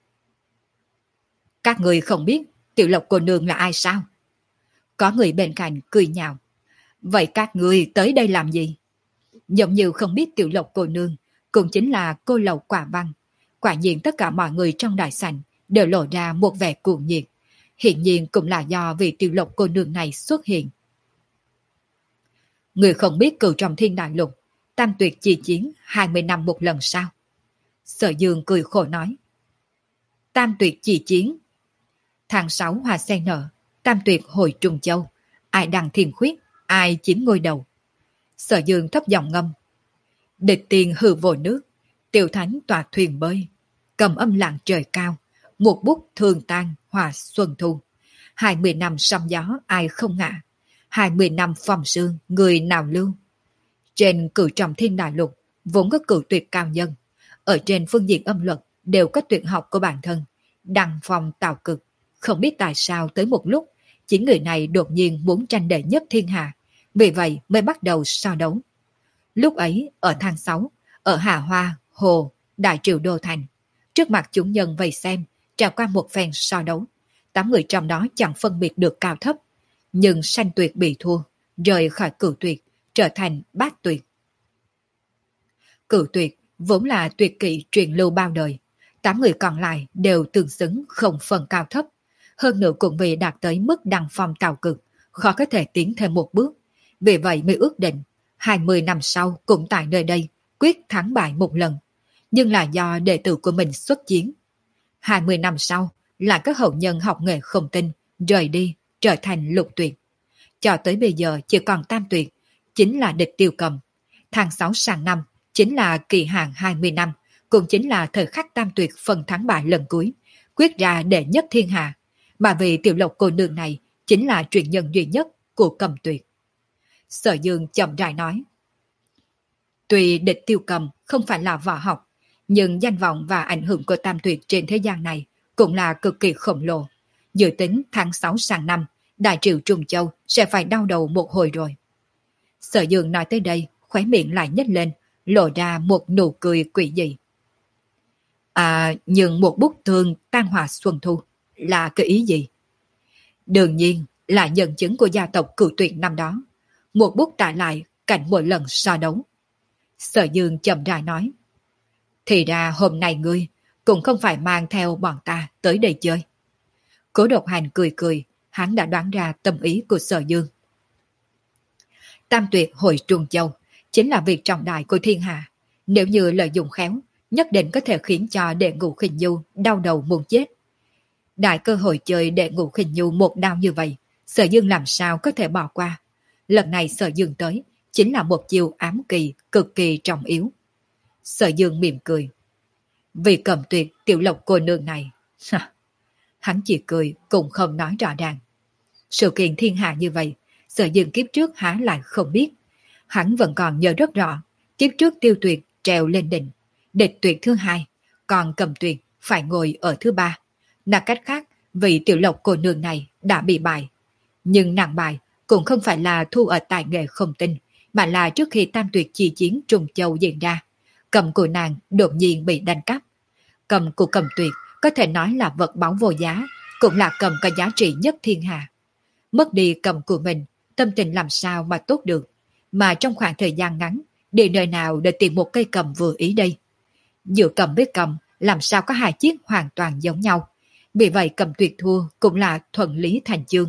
Các người không biết Tiểu Lộc cô nương là ai sao? Có người bên cạnh cười nhạo. Vậy các người tới đây làm gì? Giống như không biết Tiểu Lộc cô nương cũng chính là cô Lộc Quả Văn. Quả nhiên tất cả mọi người trong đại sảnh đều lộ ra một vẻ cuồng nhiệt. Hiện nhiên cũng là do vị Tiểu Lộc cô nương này xuất hiện. Người không biết cửu trong thiên đại lục, tam tuyệt chi chiến hai mươi năm một lần sao? Sở Dương cười khổ nói. Tam tuyệt chi chiến. Tháng sáu hoa sen nở, tam tuyệt hồi trùng châu. Ai đăng thiên khuyết, ai chiếm ngôi đầu. Sở Dương thấp giọng ngâm. Địch tiền hư vô nước, tiểu thánh tỏa thuyền bơi. Cầm âm lặng trời cao, một bút thường tan hòa xuân thu. Hai mươi năm sóng gió ai không ngã. Hai mươi năm phong sương người nào lưu. Trên cửu trọng thiên đại lục vốn có cửu tuyệt cao nhân. Ở trên phương diện âm luật đều có tuyệt học của bản thân. Đăng phong tạo cực. Không biết tại sao tới một lúc chính người này đột nhiên muốn tranh đệ nhất thiên hạ. Vì vậy mới bắt đầu so đấu. Lúc ấy ở tháng sáu, ở Hà Hoa, Hồ, Đại Triều Đô Thành, trước mặt chúng nhân vây xem, trải qua một phen so đấu. Tám người trong đó chẳng phân biệt được cao thấp. Nhưng sanh tuyệt bị thua, rời khỏi cửu tuyệt, trở thành bát tuyệt. Cửu tuyệt vốn là tuyệt kỹ truyền lưu bao đời. Tám người còn lại đều tương xứng không phân cao thấp. Hơn nữa cũng vì đạt tới mức đăng phong cao cực, khó có thể tiến thêm một bước. Vì vậy mới ước định, hai mươi năm sau cũng tại nơi đây, quyết thắng bại một lần. Nhưng là do đệ tử của mình xuất chiến. hai mươi năm sau, là các hậu nhân học nghề không tin, rời đi, trở thành lục tuyệt. Cho tới bây giờ chỉ còn tam tuyệt, chính là địch Tiêu Cầm. Tháng sáu sang năm, chính là kỳ hạn hai mươi năm, cũng chính là thời khắc tam tuyệt phần thắng bại lần cuối, quyết ra đệ nhất thiên hạ. Mà vì Tiểu Lộc cô nương này, chính là truyền nhân duy nhất của Cầm Tuyệt. Sở Dương chậm rãi nói. Tuy địch Tiêu Cầm không phải là võ học, nhưng danh vọng và ảnh hưởng của Tam Tuyệt trên thế gian này cũng là cực kỳ khổng lồ. Dự tính tháng sáu sang năm, Đại Triệu Trung Châu sẽ phải đau đầu một hồi rồi. Sở Dương nói tới đây, khóe miệng lại nhếch lên, lộ ra một nụ cười quỷ dị. À, nhưng một bút thương tan hòa xuân thu là cái ý gì? Đương nhiên là nhân chứng của gia tộc Cửu Tuyệt năm đó. Một bút trả lại cảnh mỗi lần so đấu. Sở Dương chậm rãi nói. Thì ra hôm nay ngươi cũng không phải mang theo bọn ta tới đây chơi. Cố Độc Hành cười cười, hắn đã đoán ra tâm ý của Sở Dương. Tam Tuyệt hồi Trung Châu chính là việc trọng đại của thiên hạ. Nếu như lợi dụng khéo, nhất định có thể khiến cho đệ ngũ khinh nhu đau đầu muốn chết. Đại cơ hội chơi đệ ngũ khinh nhu một đau như vậy, Sở Dương làm sao có thể bỏ qua. Lần này Sở Dương tới chính là một chiêu ám kỳ cực kỳ trọng yếu. Sở Dương mỉm cười. Vì Cẩm Tuyệt tiểu lộc cô nương này, hắn chỉ cười cũng không nói rõ ràng. Sự kiện thiên hạ như vậy, Sở Dương kiếp trước há lại không biết. Hắn vẫn còn nhớ rất rõ, kiếp trước Tiêu Tuyệt trèo lên đỉnh, địch tuyệt thứ hai, còn Cẩm Tuyệt phải ngồi ở thứ ba. Nói cách khác, vị tiểu lộc cô nương này đã bị bại. Nhưng nàng bại cũng không phải là thu ở tài nghệ không tinh, mà là trước khi Tam Tuyệt chi chiến Trung Châu diễn ra, cầm của nàng đột nhiên bị đánh cắp. Cầm của Cẩm Tuyệt có thể nói là vật báu vô giá, cũng là cầm có giá trị nhất thiên hạ. Mất đi cầm của mình, tâm tình làm sao mà tốt được, mà trong khoảng thời gian ngắn, đi nơi nào để tìm một cây cầm vừa ý đây. Giữa cầm với cầm, làm sao có hai chiếc hoàn toàn giống nhau. Vì vậy Cẩm Tuyệt thua cũng là thuận lý thành chương.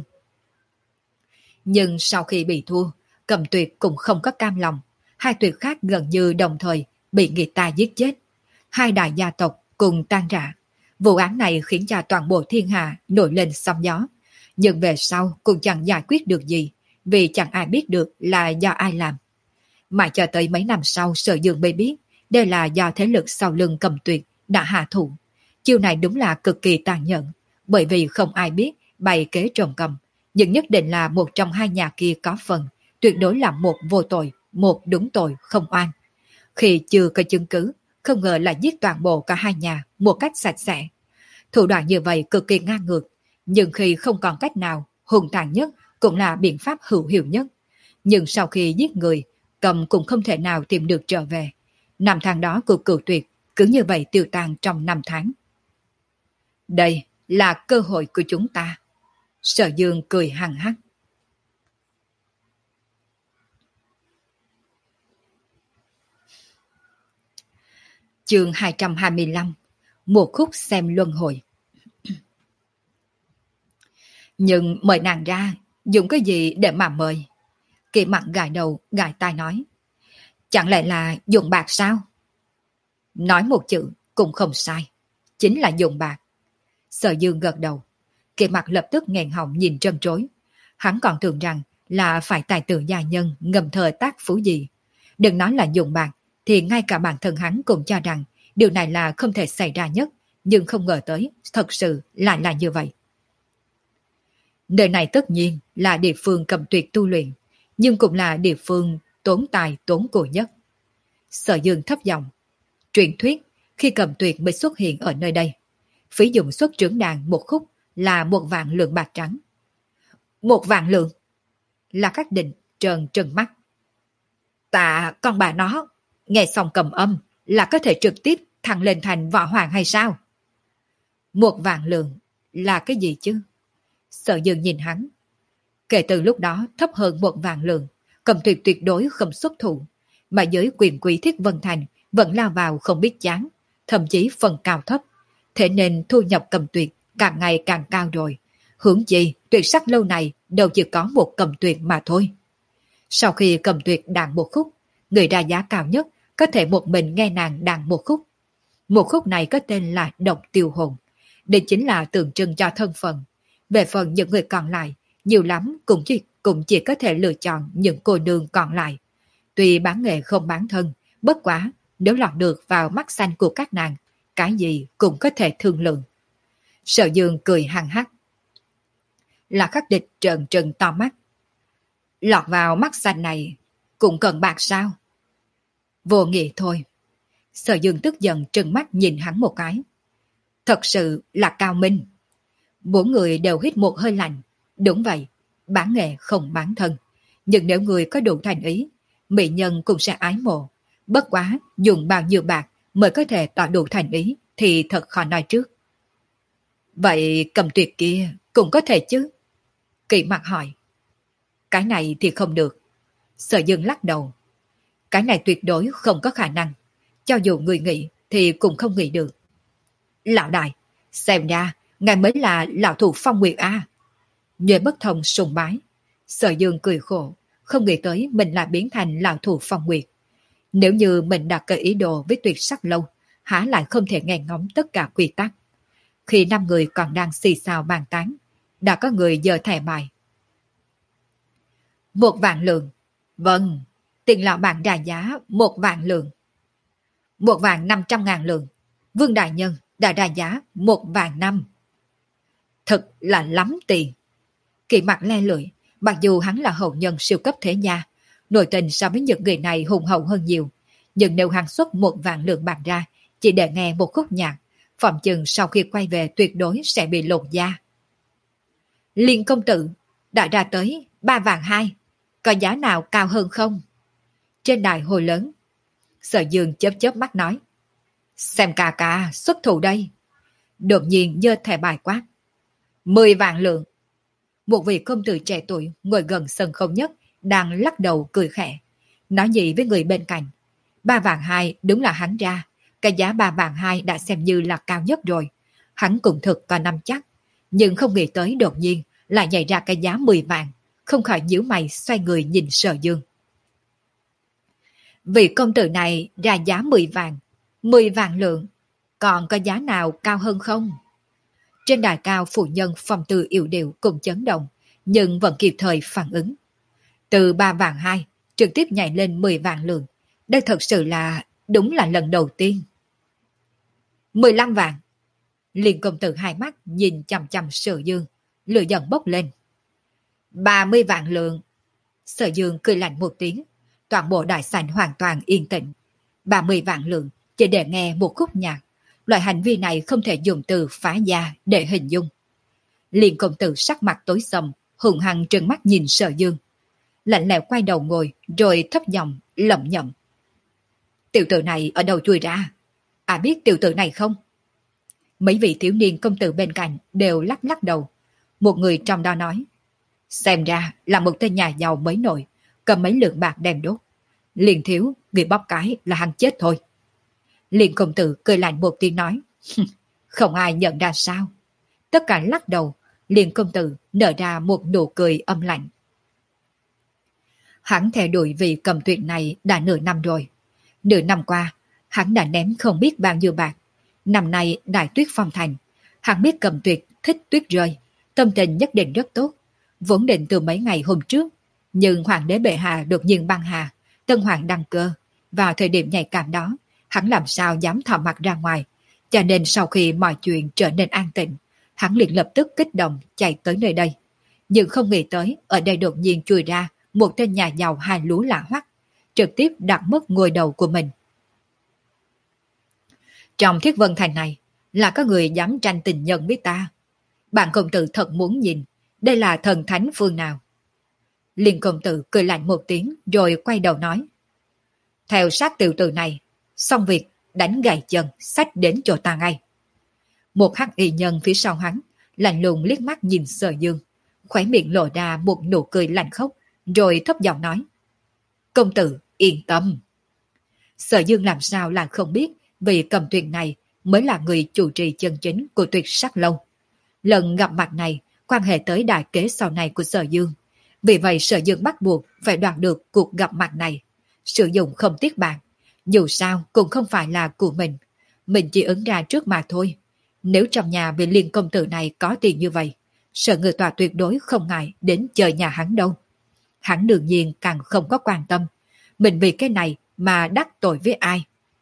Nhưng sau khi bị thua, Cẩm Tuyệt cũng không có cam lòng. Hai tuyệt khác gần như đồng thời bị người ta giết chết. Hai đại gia tộc cùng tan rã. Vụ án này khiến cho toàn bộ thiên hạ nổi lên sóng gió. Nhưng về sau cũng chẳng giải quyết được gì, vì chẳng ai biết được là do ai làm. Mà cho tới mấy năm sau Sở Dương mới biết đây là do thế lực sau lưng Cẩm Tuyệt đã hạ thủ. Chiêu này đúng là cực kỳ tàn nhẫn, bởi vì không ai biết bày kế trồng cầm, nhưng nhất định là một trong hai nhà kia có phần, tuyệt đối là một vô tội, một đúng tội không oan. Khi chưa có chứng cứ, không ngờ là giết toàn bộ cả hai nhà một cách sạch sẽ. Thủ đoạn như vậy cực kỳ ngang ngược, nhưng khi không còn cách nào, hùng tàn nhất cũng là biện pháp hữu hiệu nhất. Nhưng sau khi giết người, Cầm cũng không thể nào tìm được trở về. Năm tháng đó của Cửu Tuyệt cứ như vậy tiêu tan trong năm tháng. Đây là cơ hội của chúng ta. Sở Dương cười hằng hắc. Chương hai trăm hai mươi lăm. Một khúc xem luân hồi. Nhưng mời nàng ra, dùng cái gì để mà mời? Kỳ Mặc gãi đầu, gãi tai nói. Chẳng lẽ là dùng bạc sao? Nói một chữ cũng không sai. Chính là dùng bạc. Sở Dương gật đầu. Kỳ Mặc lập tức nghẹn họng nhìn trân trối. Hắn còn tưởng rằng là phải tài tử gia nhân ngầm thời tác phú gì. Đừng nói là dùng bạc, thì ngay cả bản thân hắn cũng cho rằng điều này là không thể xảy ra nhất, nhưng không ngờ tới, thật sự lại là như vậy. Nơi này tất nhiên là địa phương Cẩm Tuyệt tu luyện, nhưng cũng là địa phương tốn tài tốn của nhất. Sở Dương thấp giọng. Truyền thuyết, khi Cẩm Tuyệt mới xuất hiện ở nơi đây, phí dụng xuất trưởng đàn một khúc là một vạn lượng bạc trắng. Một vạn lượng? Là Khắc Định trợn trừng mắt. Tạ con bà nó, nghe xong cầm âm là có thể trực tiếp thăng lên thành võ hoàng hay sao? Một vạn lượng là cái gì chứ? Sở Dương nhìn hắn. Kể từ lúc đó thấp hơn một vạn lượng, Cẩm Tuyệt tuyệt đối không xuất thủ, mà giới quyền quý Thiết Vân Thành vẫn lao vào không biết chán, thậm chí phần cao thấp. Thế nên thu nhập Cẩm Tuyệt càng ngày càng cao rồi. Hướng chi tuyệt sắc lâu này đâu chỉ có một Cẩm Tuyệt mà thôi. Sau khi Cẩm Tuyệt đàn một khúc, người ra giá cao nhất có thể một mình nghe nàng đàn một khúc. Một khúc này có tên là Độc Tiêu Hồn. Đây chính là tượng trưng cho thân phận. Về phần những người còn lại, nhiều lắm cũng chỉ, cũng chỉ có thể lựa chọn những cô nương còn lại. Tuy bán nghệ không bán thân, bất quá nếu lọt được vào mắt xanh của các nàng, cái gì cũng có thể thương lượng. Sở Dương cười hằng hắc. Là Khắc Địch trợn trừng to mắt. Lọt vào mắt xanh này cũng cần bạc sao? Vô nghĩa thôi. Sở Dương tức giận trừng mắt nhìn hắn một cái. Thật sự là cao minh. Bốn người đều hít một hơi lạnh. Đúng vậy, bán nghệ không bán thân. Nhưng nếu người có đủ thành ý, mỹ nhân cũng sẽ ái mộ. Bất quá, dùng bao nhiêu bạc mới có thể tỏ đủ thành ý thì thật khó nói trước. Vậy Cầm Tuyệt kia cũng có thể chứ? Kỵ Mặc hỏi. Cái này thì không được. Sở Dương lắc đầu. Cái này tuyệt đối không có khả năng. Cho dù người nghĩ thì cũng không nghĩ được. Lão đại, xem ra, ngài mới là lão thủ Phong Nguyệt A. Nhuệ Bất Thông sùng bái. Sở Dương cười khổ, không nghĩ tới mình lại biến thành lão thủ Phong Nguyệt. Nếu như mình đã có ý đồ với Tuyệt Sắc Lâu, há lại không thể nghe ngóng tất cả quy tắc. Khi năm người còn đang xì xào bàn tán, đã có người giơ thẻ bài. Một vạn lượng. Vâng, tiền lão bản đà giá một vạn lượng. Một vạn năm trăm ngàn lượng. Vương đại nhân đã đà giá một vạn năm. Thật là lắm tiền. Kỳ Mặc le lưỡi, mặc dù hắn là hậu nhân siêu cấp thế gia, nội tình so với những người này hùng hậu hơn nhiều, nhưng nếu hắn xuất một vạn lượng bạc ra, chỉ để nghe một khúc nhạc, phòng chừng sau khi quay về tuyệt đối sẽ bị lột da. Liên công tử đã ra tới ba vạn hai, có giá nào cao hơn không? Trên đài hồi lớn, Sở Dương chớp chớp mắt nói, xem ca ca xuất thủ đây. Đột nhiên giơ thẻ bài quát, mười vạn lượng. Một vị công tử trẻ tuổi ngồi gần sân khấu nhất đang lắc đầu cười khẽ, nói gì với người bên cạnh. Ba vạn hai đúng là hắn ra, cái giá ba vạn hai đã xem như là cao nhất rồi. Hắn cũng thực có năm chắc, nhưng không nghĩ tới đột nhiên lại nhảy ra cái giá mười vạn, không khỏi nhíu mày xoay người nhìn Sở Dương. Vị công tử này ra giá mười vạn, mười vạn lượng, còn có giá nào cao hơn không? Trên đài cao phụ nhân phong tư yêu điệu cùng chấn động, nhưng vẫn kịp thời phản ứng. Từ ba vạn hai trực tiếp nhảy lên mười vạn lượng, đây thật sự là đúng là lần đầu tiên. mười lăm vạn. Liên công tử hai mắt nhìn chằm chằm Sở Dương, lửa giận bốc lên. ba mươi vạn lượng. Sở Dương cười lạnh một tiếng, toàn bộ đại sảnh hoàn toàn yên tĩnh. ba mươi vạn lượng chỉ để nghe một khúc nhạc, loại hành vi này không thể dùng từ phá gia để hình dung. Liên công tử sắc mặt tối sầm, hùng hăng trừng mắt nhìn Sở Dương, lạnh lẽo quay đầu ngồi, rồi thấp giọng lẩm nhẩm. Tiểu tử này ở đâu chui ra? À biết tiểu tử này không? Mấy vị thiếu niên công tử bên cạnh đều lắc lắc đầu. Một người trong đó nói, xem ra là một tên nhà giàu mới nổi, cầm mấy lượng bạc đem đốt. Liền thiếu, người bóp cái là hắn chết thôi. Liền công tử cười lạnh một tiếng nói, không ai nhận ra sao? Tất cả lắc đầu, liền công tử nở ra một nụ cười âm lạnh. Hắn theo đuổi vị Cầm Tuyệt này đã nửa năm rồi. Nửa năm qua, hắn đã ném không biết bao nhiêu bạc. Năm nay đại tuyết phong thành, hắn biết Cầm Tuyệt thích tuyết rơi, tâm tình nhất định rất tốt. Vốn định từ mấy ngày hôm trước, nhưng hoàng đế bệ hạ đột nhiên băng hà, tân hoàng đăng cơ. Vào thời điểm nhạy cảm đó, hắn làm sao dám thò mặt ra ngoài. Cho nên sau khi mọi chuyện trở nên an tĩnh, hắn liền lập tức kích động chạy tới nơi đây. Nhưng không nghĩ tới ở đây đột nhiên chui ra một tên nhà giàu hai lúa lạ hoắc, trực tiếp đặt mất ngôi đầu của mình. Trong Thiết Vân Thành này là có người dám tranh tình nhân với ta. Bạn công tử thật muốn nhìn đây là thần thánh phương nào. Liên công tử cười lạnh một tiếng rồi quay đầu nói, theo sát tiểu tử này, xong việc đánh gãy chân xách đến chỗ ta ngay. Một hắc y nhân phía sau hắn lạnh lùng liếc mắt nhìn Sở Dương, khóe miệng lộ ra một nụ cười lạnh khốc, rồi thấp giọng nói, công tử yên tâm. Sở Dương làm sao là không biết vì Cầm Tuyệt này mới là người chủ trì chân chính của Tuyệt Sắc Lâu. Lần gặp mặt này quan hệ tới đại kế sau này của Sở Dương, vì vậy Sở Dương bắt buộc phải đoạt được cuộc gặp mặt này, sử dụng không tiếc bạc. Dù sao cũng không phải là của mình, mình chỉ ứng ra trước mà thôi. Nếu trong nhà vị Liên công tử này có tiền như vậy, Sở Ngự Tọa tuyệt đối không ngại đến chơi nhà hắn đâu. Hắn đương nhiên càng không có quan tâm mình vì cái này mà đắc tội với ai.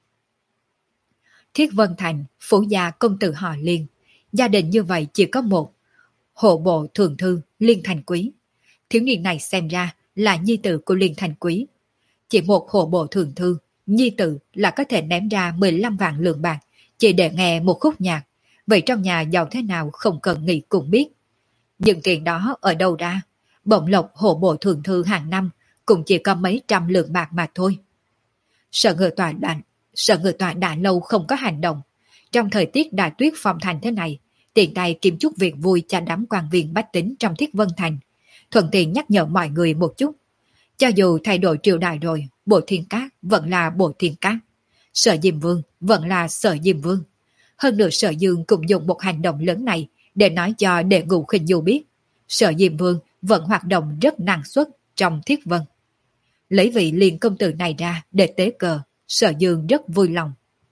Thiết Vân Thành, phủ gia công tử họ Liên, gia đình như vậy chỉ có một, hộ bộ thường thư Liên Thành Quý. Thiếu niên này xem ra là nhi tử của Liên Thành Quý. Chỉ một hộ bộ thường thư nhi tử là có thể ném ra mười lăm vạn lượng bạc, chỉ để nghe một khúc nhạc. Vậy trong nhà giàu thế nào không cần nghĩ cũng biết. Nhưng tiền đó ở đâu ra? Bổng lộc hộ bộ thường thư hàng năm cũng chỉ có mấy trăm lượng bạc mà thôi. Sở ngự tòa đã, sở ngự tòa đã lâu không có hành động. Trong thời tiết đại tuyết phong thành thế này, tiện tay kiếm chút việc vui cho đám quan viên bách tính trong Thiết Vân Thành, thuận tiện nhắc nhở mọi người một chút. Cho dù thay đổi triều đại rồi, Bộ Thiên Cát vẫn là Bộ Thiên Cát, Sở Diêm Vương vẫn là Sở Diêm Vương. Hơn nữa Sở Dương cũng dùng một hành động lớn này để nói cho Đệ Ngũ Khinh Du biết, Sở Diêm Vương vẫn hoạt động rất năng suất trong Thiết Vân. Lấy vị liền công tử này ra để tế cờ, Sở Dương rất vui lòng.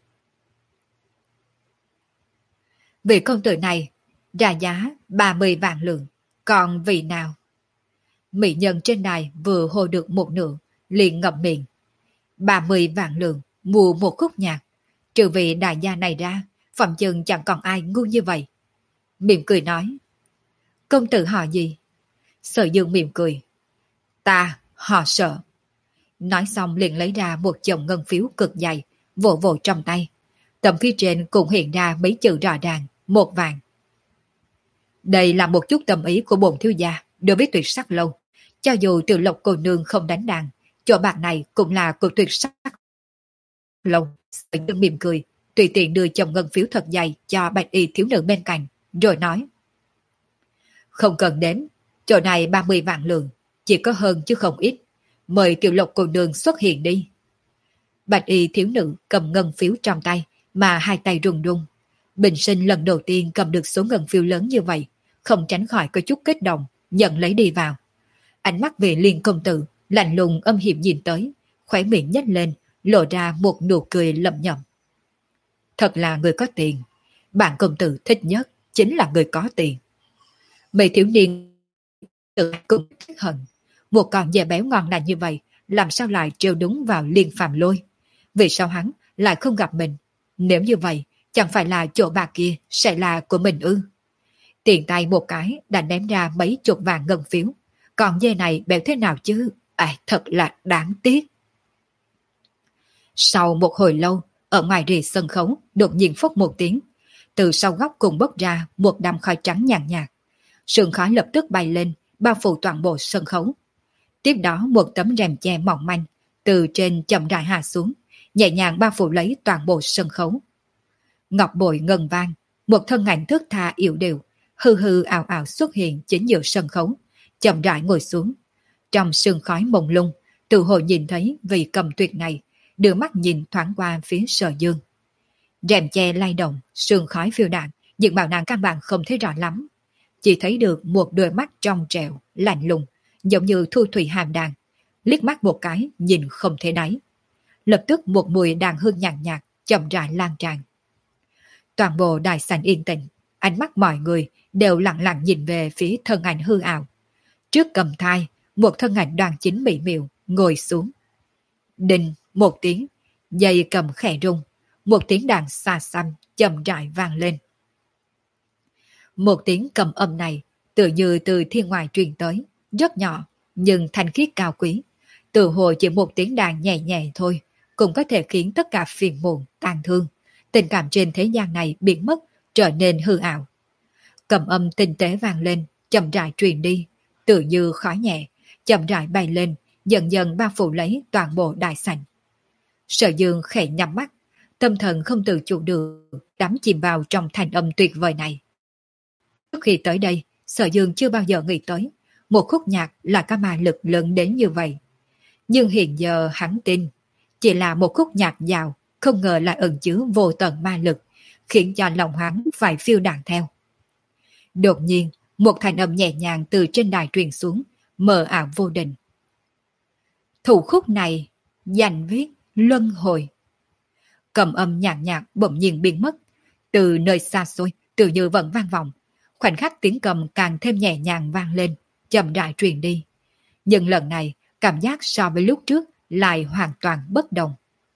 Vị công tử này ra giá ba mươi vạn lượng, còn vị nào? Mỹ nhân trên đài vừa hô được một nửa, liền ngậm miệng. ba mươi vạn lượng mua một khúc nhạc, trừ vị đại gia này ra, phòng chừng chẳng còn ai ngu như vậy. Mỉm cười nói, công tử họ gì? Sở Dương mỉm cười, ta họ Sở. Nói xong liền lấy ra một chồng ngân phiếu cực dày, vỗ vỗ trong tay. Tấm phía trên cũng hiện ra mấy chữ rõ ràng, một vàng. Đây là một chút tâm ý của bổn thiếu gia đối với Tuyệt Sắc Lâu. Cho dù Từ Lộc cô nương không đánh đàn, chỗ bạc này cũng là của Tuyệt Sắc Lâu. Sở Dương mỉm cười, tùy tiện đưa chồng ngân phiếu thật dày cho bạch y thiếu nữ bên cạnh, rồi nói, không cần đếm, chỗ này ba mươi vạn lượng, chỉ có hơn chứ không ít. Mời Tiểu Lộc cô nương xuất hiện đi. Bạch y thiếu nữ cầm ngân phiếu trong tay, mà hai tay run run. Bình sinh lần đầu tiên cầm được số ngân phiếu lớn như vậy, không tránh khỏi có chút kích động, nhận lấy đi vào. Ánh mắt về Liên công tử, lạnh lùng âm hiểm nhìn tới, khóe miệng nhếch lên, lộ ra một nụ cười lẩm nhẩm. Thật là người có tiền, bản công tử thích nhất chính là người có tiền. Mấy thiếu niên tự cũng thích hận, một con dê béo ngon lành như vậy, làm sao lại trêu đúng vào Liên Phàm Lôi? Vì sao hắn lại không gặp mình? Nếu như vậy, chẳng phải là chỗ bạc kia sẽ là của mình ư? Tiền tay một cái đã ném ra mấy chục vạn ngân phiếu. Còn dê này béo thế nào chứ? À, thật là đáng tiếc. Sau một hồi lâu, ở ngoài rìa sân khấu đột nhiên phốc một tiếng. Từ sau góc cùng bốc ra một đám khói trắng nhàn nhạt. Sương khói lập tức bay lên, bao phủ toàn bộ sân khấu. Tiếp đó một tấm rèm che mỏng manh từ trên chậm rãi hạ xuống, nhẹ nhàng bao phủ lấy toàn bộ sân khấu. Ngọc bội ngân vang, một thân ảnh thước tha yếu đều, hư hư ảo ảo xuất hiện chính giữa sân khấu, chậm rãi ngồi xuống. Trong sương khói mông lung, tự hồ nhìn thấy vị cầm tuyệt này, đưa mắt nhìn thoáng qua phía Sở Dương. Rèm che lay động, sương khói phiêu đạn, nhưng bảo nàng căn bản không thấy rõ lắm. Chỉ thấy được một đôi mắt trong trẻo, lạnh lùng, giống như thu thủy hàm đàn, liếc mắt một cái nhìn không thể đáy. Lập tức một mùi đàn hương nhàn nhạt, chậm rãi lan tràn. Toàn bộ đại sảnh yên tĩnh, ánh mắt mọi người đều lặng lặng nhìn về phía thân ảnh hư ảo. Trước cầm thai, một thân ảnh đoàn chính mỹ miều ngồi xuống. Đinh một tiếng, dây cầm khẽ rung, một tiếng đàn xa xăm chậm rãi vang lên. Một tiếng cầm âm này tự như từ thiên ngoài truyền tới, rất nhỏ nhưng thanh khiết cao quý. Tự hồ chỉ một tiếng đàn nhẹ nhẹ thôi cũng có thể khiến tất cả phiền muộn, tàn thương, tình cảm trên thế gian này biến mất, trở nên hư ảo. Cầm âm tinh tế vang lên, chậm rãi truyền đi, tự như khói nhẹ, chậm rãi bay lên, dần dần bao phủ lấy toàn bộ đại sảnh. Sở Dương khẽ nhắm mắt, tâm thần không tự chủ được, đắm chìm vào trong thanh âm tuyệt vời này. Trước khi tới đây, Sở Dương chưa bao giờ nghĩ tới một khúc nhạc là có ma lực lớn đến như vậy. Nhưng hiện giờ hắn tin, chỉ là một khúc nhạc dạo, không ngờ lại ẩn chứa vô tận ma lực, khiến cho lòng hắn phải phiêu đạn theo. Đột nhiên, một thanh âm nhẹ nhàng từ trên đài truyền xuống, mờ ảo vô định. Thủ khúc này, dành viết luân hồi. Cầm âm nhàn nhạt bỗng nhiên biến mất, từ nơi xa xôi, tự như vẫn vang vọng. Khoảnh khắc tiếng cầm càng thêm nhẹ nhàng vang lên, chậm rãi truyền đi. Nhưng lần này, cảm giác so với lúc trước lại hoàn toàn bất đồng.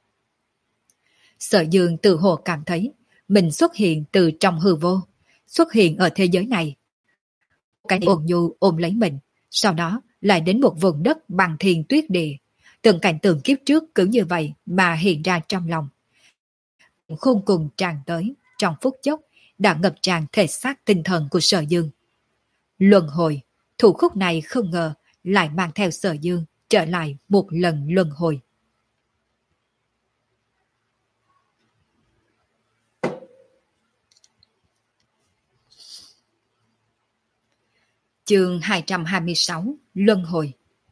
Sở Dương tự hồ cảm thấy mình xuất hiện từ trong hư vô, xuất hiện ở thế giới này. Cái ôn nhu ôm lấy mình, sau đó lại đến một vùng đất bằng thiên tuyết địa, Từng cảnh tượng kiếp trước cứ như vậy mà hiện ra trong lòng. Khôn cùng tràn tới, trong phút chốc, đã ngập tràn thể xác tinh thần của Sở Dương. Luân hồi, thủ khúc này không ngờ lại mang theo Sở Dương trở lại một lần luân hồi. Chương hai trăm hai mươi sáu Luân hồi.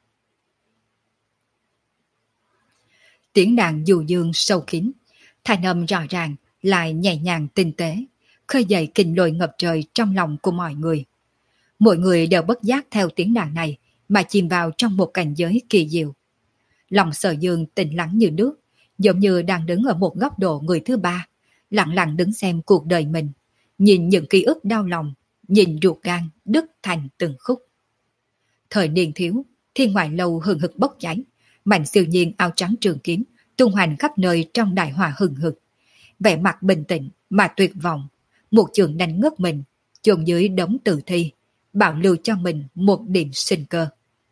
Tiếng đàn du dương sâu kín, thanh âm rõ ràng lại nhẹ nhàng tinh tế, khơi dậy kinh lôi ngập trời trong lòng của mọi người. Mọi người đều bất giác theo tiếng đàn này mà chìm vào trong một cảnh giới kỳ diệu. Lòng Sở Dương tĩnh lắng như nước, giống như đang đứng ở một góc độ người thứ ba, lặng lặng đứng xem cuộc đời mình, nhìn những ký ức đau lòng, nhìn ruột gan đứt thành từng khúc. Thời niên thiếu, thiên ngoại lâu hừng hực bốc cháy, Mạnh Siêu Nhiên áo trắng trường kiếm tung hoành khắp nơi trong đại hỏa hừng hực, vẻ mặt bình tĩnh mà tuyệt vọng, một trường đánh ngất mình, chôn dưới đống tử thi, bảo lưu cho mình một điểm sinh cơ.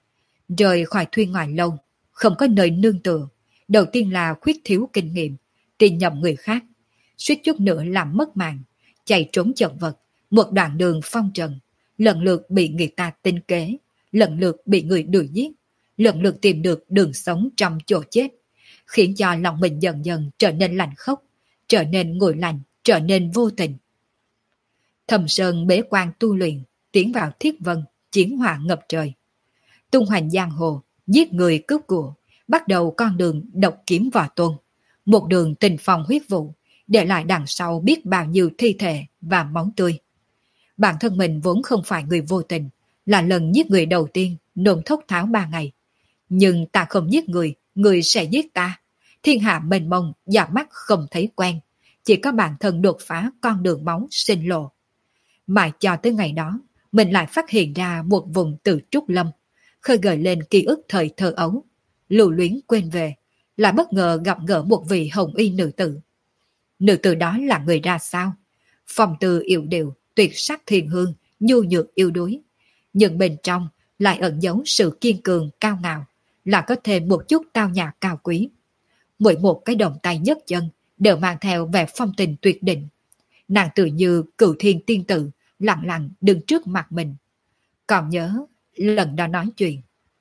Rời khỏi thuyền ngoại lâu, không có nơi nương tựa, đầu tiên là khuyết thiếu kinh nghiệm, tin nhầm người khác, suýt chút nữa làm mất mạng, chạy trốn chật vật, một đoạn đường phong trần, lần lượt bị người ta tính kế, lần lượt bị người đuổi giết, lần lượt tìm được đường sống trong chỗ chết, khiến cho lòng mình dần dần trở nên lạnh khốc, trở nên nguội lạnh, trở nên vô tình. Thầm Sơn bế quan tu luyện, tiến vào thiết vân, chiến hỏa ngập trời. Tung hoành giang hồ, giết người cướp của, bắt đầu con đường độc kiếm võ tôn, một đường tình phong huyết vụ, để lại đằng sau biết bao nhiêu thi thể và máu tươi. Bản thân mình vốn không phải người vô tình, là lần giết người đầu tiên nôn thốc tháo ba ngày. Nhưng ta không giết người, người sẽ giết ta. Thiên hạ mênh mông, và mắt không thấy quen. Chỉ có bản thân đột phá con đường máu sinh lộ. Mãi cho tới ngày đó, mình lại phát hiện ra một vùng từ Trúc Lâm, khơi gợi lên ký ức thời thơ ấu. Lưu luyến quên về, lại bất ngờ gặp gỡ một vị hồng y nữ tử. Nữ tử đó là người ra sao? Phong tư yêu điệu, tuyệt sắc thiền hương, nhu nhược yêu đuối. Nhưng bên trong lại ẩn giấu sự kiên cường cao ngạo, là có thêm một chút tao nhã cao quý. Mỗi một cái động tay nhấc chân đều mang theo vẻ phong tình tuyệt định. Nàng tự như cửu thiên tiên tử, lặng lặng đứng trước mặt mình. Còn nhớ lần đó nói chuyện.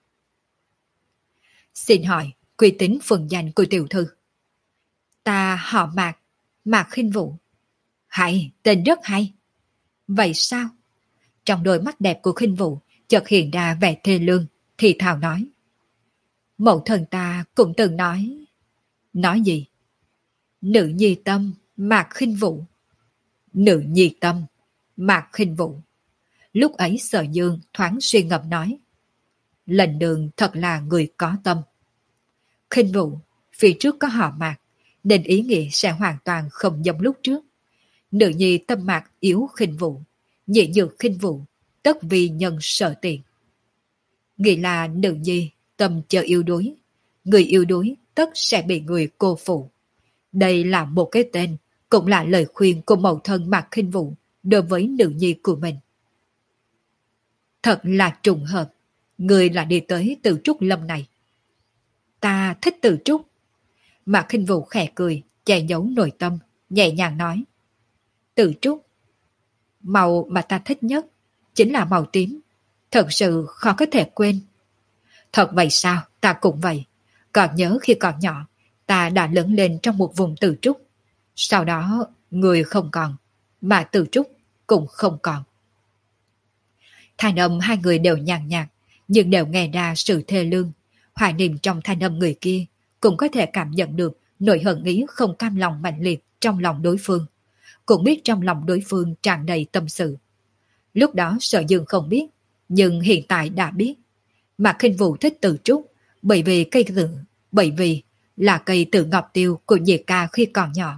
Xin hỏi uy tín phần danh của tiểu thư. Ta họ Mạc, Mạc Khinh Vũ. Hay, tên rất hay. Vậy sao? Trong đôi mắt đẹp của Khinh Vũ chợt hiện ra vẻ thê lương, thì thào nói. Mẫu thân ta cũng từng nói. Nói gì? Nữ nhi tâm, Mạc Khinh Vũ. Nữ nhi tâm, Mạc Khinh Vũ. Lúc ấy Sở Dương thoáng suy ngẫm nói. Lần đường thật là người có tâm. Khinh Vũ, phía trước có họ Mạc, nên ý nghĩa sẽ hoàn toàn không giống lúc trước. Nữ nhi tâm Mạc yếu Khinh Vũ, nhị nhược Khinh Vũ, tất vì nhân sở tiện. Nghĩ là nữ nhi tâm chờ yêu đuối, người yêu đuối tất sẽ bị người cô phụ. Đây là một cái tên, cũng là lời khuyên của mẫu thân Mạc Khinh Vũ đối với nữ nhi của mình. Thật là trùng hợp, người là đi tới Tử Trúc Lâm này. Ta thích Tử Trúc. Mạc Khinh Vũ khẽ cười, che giấu nội tâm, nhẹ nhàng nói. Tử Trúc, màu mà ta thích nhất chính là màu tím, thật sự khó có thể quên. Thật vậy sao? Ta cũng vậy. Còn nhớ khi còn nhỏ, ta đã lớn lên trong một vùng Tử Trúc. Sau đó, người không còn, mà Tử Trúc cũng không còn. Thanh âm hai người đều nhàn nhạt, nhưng đều nghe ra sự thê lương. Hoài niệm trong thanh âm người kia cũng có thể cảm nhận được nỗi hận ý không cam lòng mạnh liệt trong lòng đối phương. Cũng biết trong lòng đối phương tràn đầy tâm sự. Lúc đó Sở Dương không biết, nhưng hiện tại đã biết. Mạc Khinh Vũ thích Tử Trúc bởi vì cây tử, bởi vì là cây tử ngọc tiêu của Nhiệt ca khi còn nhỏ.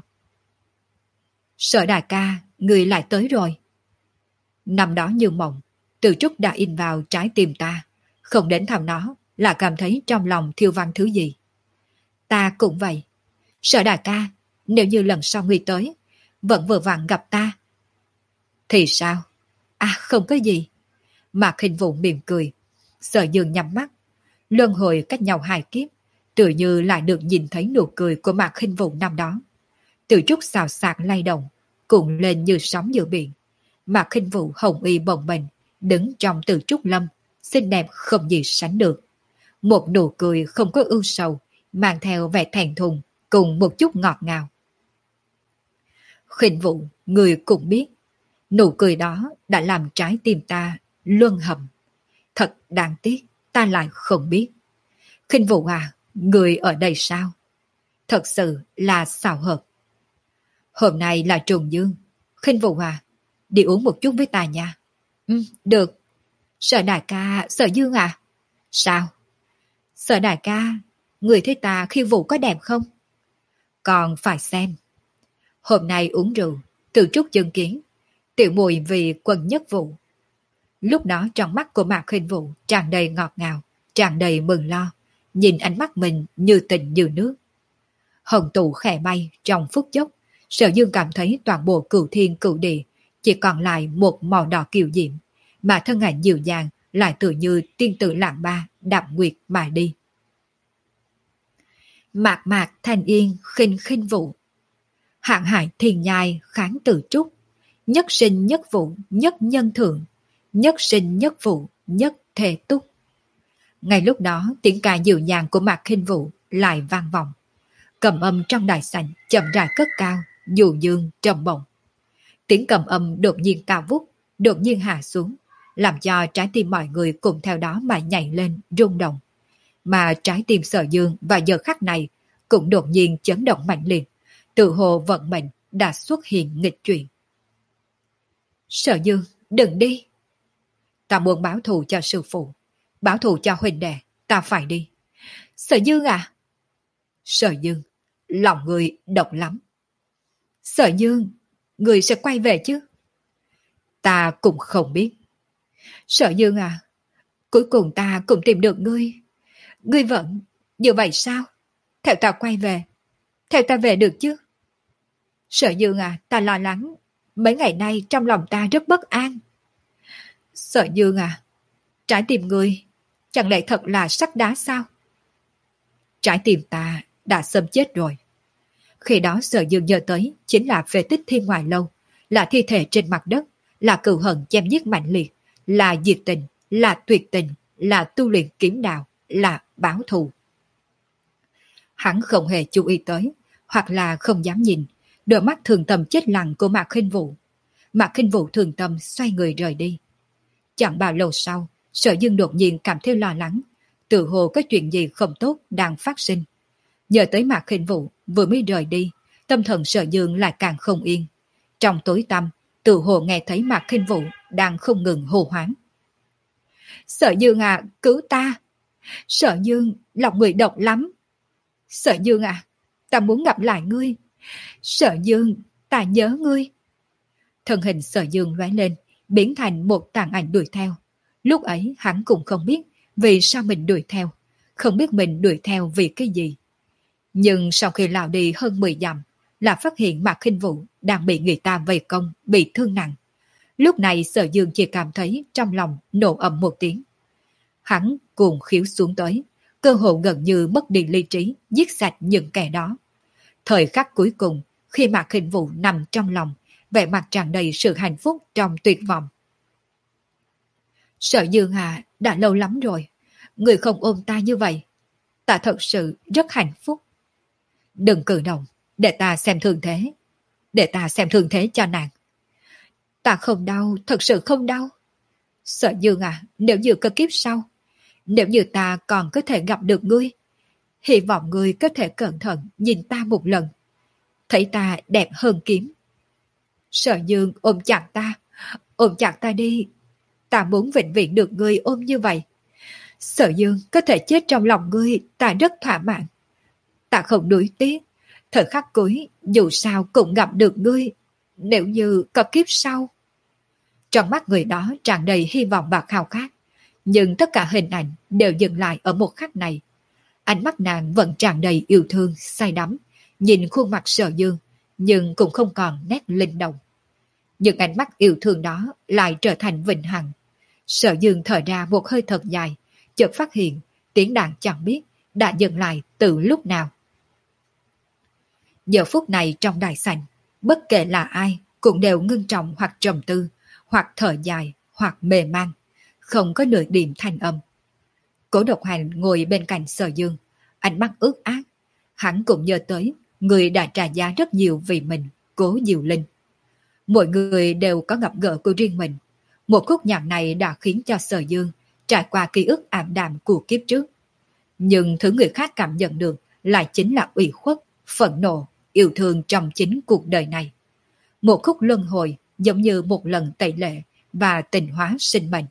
Sở đại ca, người lại tới rồi. Năm đó như mộng, Tử Trúc đã in vào trái tim ta, không đến thăm nó là cảm thấy trong lòng thiêu vang thứ gì. Ta cũng vậy. Sở đại ca, nếu như lần sau ngươi tới, vẫn vừa vặn gặp ta. Thì sao? À không có gì. Mạc Khinh Vũ mỉm cười. Sở Dương nhắm mắt. Luân hồi cách nhau hai kiếp, tự như lại được nhìn thấy nụ cười của Mạc Khinh Vũ năm đó. Từ trúc xào xạc lay động, cuộn lên như sóng giữa biển. Mạc Khinh Vũ hồng y bồng bềnh, đứng trong Từ Trúc Lâm, xinh đẹp không gì sánh được. Một nụ cười không có ưu sầu, mang theo vẻ thẹn thùng, cùng một chút ngọt ngào. Khinh Vũ, người cũng biết, nụ cười đó đã làm trái tim ta luân hầm. Thật đáng tiếc, ta lại không biết. Khinh Vũ à, người ở đây sao? Thật sự là xào hợp. Hôm nay là trùng dương. Khinh Vũ à, đi uống một chút với ta nha. Ừ, được. Sở đại ca, Sở Dương à? Sao? Sở đại ca, người thấy ta khiêu vũ có đẹp không? Còn phải xem. Hôm nay uống rượu, từ trúc chứng kiến, tiểu mùi vì quân nhất vụ. Lúc đó trong mắt của Mạc Khinh Vũ tràn đầy ngọt ngào, tràn đầy mừng lo, nhìn ánh mắt mình như tình như nước. Hồng tụ khẽ bay trong phút chốc, Sở Dương cảm thấy toàn bộ cửu thiên cửu địa chỉ còn lại một màu đỏ kiều diễm, mà thân ảnh dịu dàng lại tự như tiên tử lạng ba đạp nguyệt mà đi. Mạc mạc thanh yên khinh khinh vụ, hạng hải thiền nhai kháng Từ Trúc, nhất sinh nhất vụ nhất nhân thượng, nhất sinh nhất vụ nhất thể túc. Ngay lúc đó tiếng ca dịu nhàng của Mạc Khinh Vũ lại vang vọng. Cầm âm trong đại sảnh chậm rãi cất cao, dù dương trầm bổng. Tiếng cầm âm đột nhiên cao vút, đột nhiên hạ xuống, làm cho trái tim mọi người cùng theo đó mà nhảy lên, rung động. Mà trái tim Sở Dương vào giờ khắc này cũng đột nhiên chấn động mạnh liệt, tự hồ vận mệnh đã xuất hiện nghịch chuyển. Sở Dương, đừng đi. Ta muốn báo thù cho sư phụ, báo thù cho huynh đệ, ta phải đi. Sở Dương à? Sở Dương, lòng người độc lắm. Sở Dương, người sẽ quay về chứ? Ta cũng không biết. Sở Dương à, cuối cùng ta cũng tìm được ngươi. Ngươi vẫn như vậy sao? Theo ta quay về, theo ta về được chứ? Sở Dương à, ta lo lắng. Mấy ngày nay trong lòng ta rất bất an. Sở Dương à, trái tim ngươi chẳng lẽ thật là sắt đá sao? Trái tim ta đã sớm chết rồi. Khi đó Sở Dương nhớ tới chính là phế tích Thiên Ngoại Lâu, là thi thể trên mặt đất, là cừu hận chém giết mạnh liệt, là diệt tình, là tuyệt tình, là tu luyện kiếm đạo, là báo thù. Hắn không hề chú ý tới, hoặc là không dám nhìn, đôi mắt thường tâm chết lặng của Mạc Khinh Vũ. Mạc Khinh Vũ thường tâm xoay người rời đi. Chẳng bao lâu sau, Sở Dương đột nhiên cảm thấy lo lắng, tự hồ có chuyện gì không tốt đang phát sinh. Nhờ tới Mạc Khinh Vũ vừa mới rời đi, tâm thần Sở Dương lại càng không yên. Trong tối tăm, tự hồ nghe thấy Mạc Khinh Vũ đang không ngừng hô hoáng. Sở Dương à, cứu ta! Sở Dương, lòng người độc lắm! Sở Dương à, ta muốn gặp lại ngươi! Sở Dương, ta nhớ ngươi! Thân hình Sở Dương lóe lên, biến thành một tàn ảnh đuổi theo. Lúc ấy hắn cũng không biết vì sao mình đuổi theo, không biết mình đuổi theo vì cái gì. Nhưng sau khi lao đi hơn mười dặm, là phát hiện Mạc Khinh Vũ đang bị người ta vây công, bị thương nặng. Lúc này Sở Dương chỉ cảm thấy trong lòng nổ ầm một tiếng. Hắn cuồng khiếu xuống tới, cơ hồ gần như mất đi lý trí, giết sạch những kẻ đó. Thời khắc cuối cùng, khi Mạc Khinh Vũ nằm trong lòng, vẻ mặt tràn đầy sự hạnh phúc trong tuyệt vọng. Sở Dương à, đã lâu lắm rồi, người không ôm ta như vậy. Ta thật sự rất hạnh phúc. Đừng cử động, để ta xem thương thế. Để ta xem thương thế cho nàng. Ta không đau, thật sự không đau. Sở Dương à, nếu như có kiếp sau, nếu như ta còn có thể gặp được ngươi, hy vọng ngươi có thể cẩn thận nhìn ta một lần, thấy ta đẹp hơn kiếm. Sở Dương ôm chặt ta, ôm chặt ta đi. Ta muốn vĩnh viễn được ngươi ôm như vậy. Sở Dương có thể chết trong lòng ngươi, ta rất thỏa mãn. Ta không nuối tiếc, thời khắc cuối dù sao cũng gặp được ngươi, nếu như có kiếp sau. Trong mắt người đó tràn đầy hy vọng và khao khát, nhưng tất cả hình ảnh đều dừng lại ở một khắc này. Ánh mắt nàng vẫn tràn đầy yêu thương, say đắm, nhìn khuôn mặt Sở Dương, nhưng cũng không còn nét linh động. Nhưng ánh mắt yêu thương đó lại trở thành vĩnh hằng. Sở Dương thở ra một hơi thật dài, chợt phát hiện tiếng đàn chẳng biết đã dừng lại từ lúc nào. Giờ phút này trong đại sảnh, bất kể là ai cũng đều ngưng trọng hoặc trầm tư, hoặc thở dài, hoặc mê man, không có nửa điểm thanh âm. Cố Độc Hành ngồi bên cạnh Sở Dương, ánh mắt ướt át. Hắn cũng nhớ tới người đã trả giá rất nhiều vì mình, Cố Diệu Linh. Mỗi người đều có gặp gỡ của riêng mình. Một khúc nhạc này đã khiến cho Sở Dương trải qua ký ức ảm đạm của kiếp trước. Nhưng thứ người khác cảm nhận được lại chính là ủy khuất, phẫn nộ, yêu thương trong chính cuộc đời này. Một khúc luân hồi giống như một lần tẩy lệ và tịnh hóa sinh mệnh.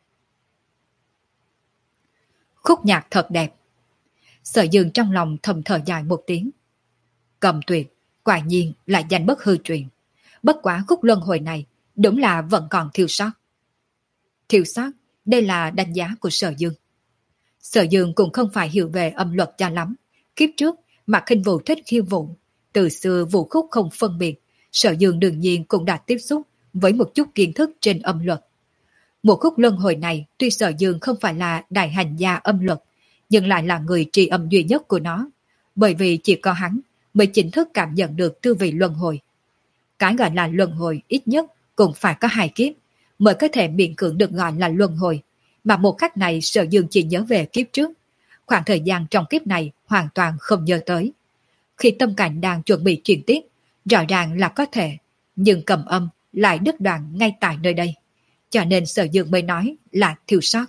Khúc nhạc thật đẹp. Sở Dương trong lòng thầm thở dài một tiếng. Cầm Tuyệt quả nhiên là danh bất hư truyền. Bất quá khúc luân hồi này đúng là vẫn còn thiếu sót. Thiếu sót, đây là đánh giá của Sở Dương. Sở Dương cũng không phải hiểu về âm luật cho lắm. Kiếp trước, Mạc Khinh Vũ thích khiêu vũ. Từ xưa vũ khúc không phân biệt, Sở Dương đương nhiên cũng đã tiếp xúc với một chút kiến thức trên âm luật. Một khúc luân hồi này tuy Sở Dương không phải là đại hành gia âm luật, nhưng lại là người tri âm duy nhất của nó, bởi vì chỉ có hắn mới chính thức cảm nhận được tư vị luân hồi. Cái gọi là luân hồi ít nhất cũng phải có hai kiếp, mới có thể miễn cưỡng được gọi là luân hồi, mà một khắc này Sở Dương chỉ nhớ về kiếp trước. Khoảng thời gian trong kiếp này hoàn toàn không nhớ tới. Khi tâm cảnh đang chuẩn bị chuyển tiếp, rõ ràng là có thể, nhưng cầm âm lại đứt đoạn ngay tại nơi đây. Cho nên Sở Dương mới nói là thiếu sót.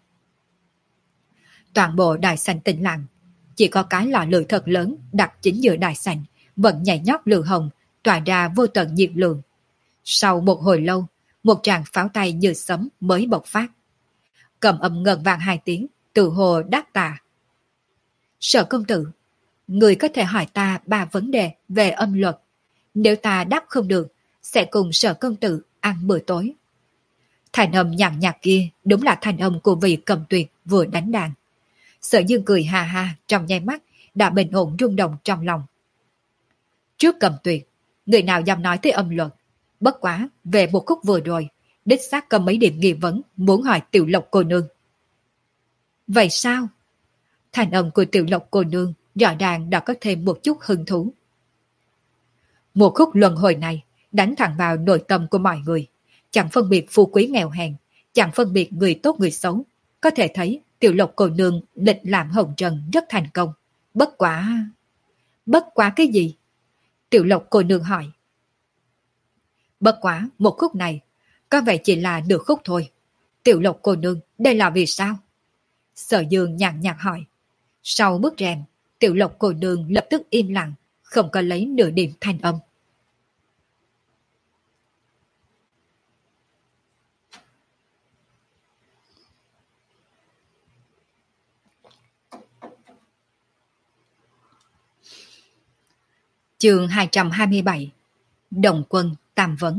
Toàn bộ đại sảnh tĩnh lặng, chỉ có cái lò lửa thật lớn đặt chính giữa đại sảnh vẫn nhảy nhót lửa hồng, tỏa ra vô tận nhiệt lượng. Sau một hồi lâu, một tràng pháo tay như sấm mới bộc phát. Cầm âm ngân vang hai tiếng, tự hồ đáp tạ. Sở công tử, người có thể hỏi ta ba vấn đề về âm luật. Nếu ta đáp không được, sẽ cùng Sở công tử ăn bữa tối. Thành âm nhàn nhạt kia đúng là thành âm của vị Cầm Tuyệt vừa đánh đàn. Sở Dương cười ha ha, trong nháy mắt đã bình ổn rung động trong lòng. Trước Cầm Tuyệt, người nào dám nói tới âm luật. Bất quá về một khúc vừa rồi, đích xác có mấy điểm nghi vấn muốn hỏi Tiểu Lộc cô nương. Vậy sao? Thành âm của Tiểu Lộc cô nương rõ ràng đã có thêm một chút hứng thú. Một khúc luân hồi này đánh thẳng vào nội tâm của mọi người, chẳng phân biệt phú quý nghèo hèn, chẳng phân biệt người tốt người xấu. Có thể thấy Tiểu Lộc cô nương lịch làm hồng trần rất thành công. Bất quá... Bất quá cái gì? Tiểu Lộc cô nương hỏi. Bất quá một khúc này, có vẻ chỉ là nửa khúc thôi. Tiểu Lộc cô nương, đây là vì sao? Sở Dương nhàn nhạt hỏi. Sau bức rèm, Tiểu Lộc cô nương lập tức im lặng, không có lấy nửa điểm thanh âm. Chương hai trăm hai mươi bảy. Đồng quân tam vấn.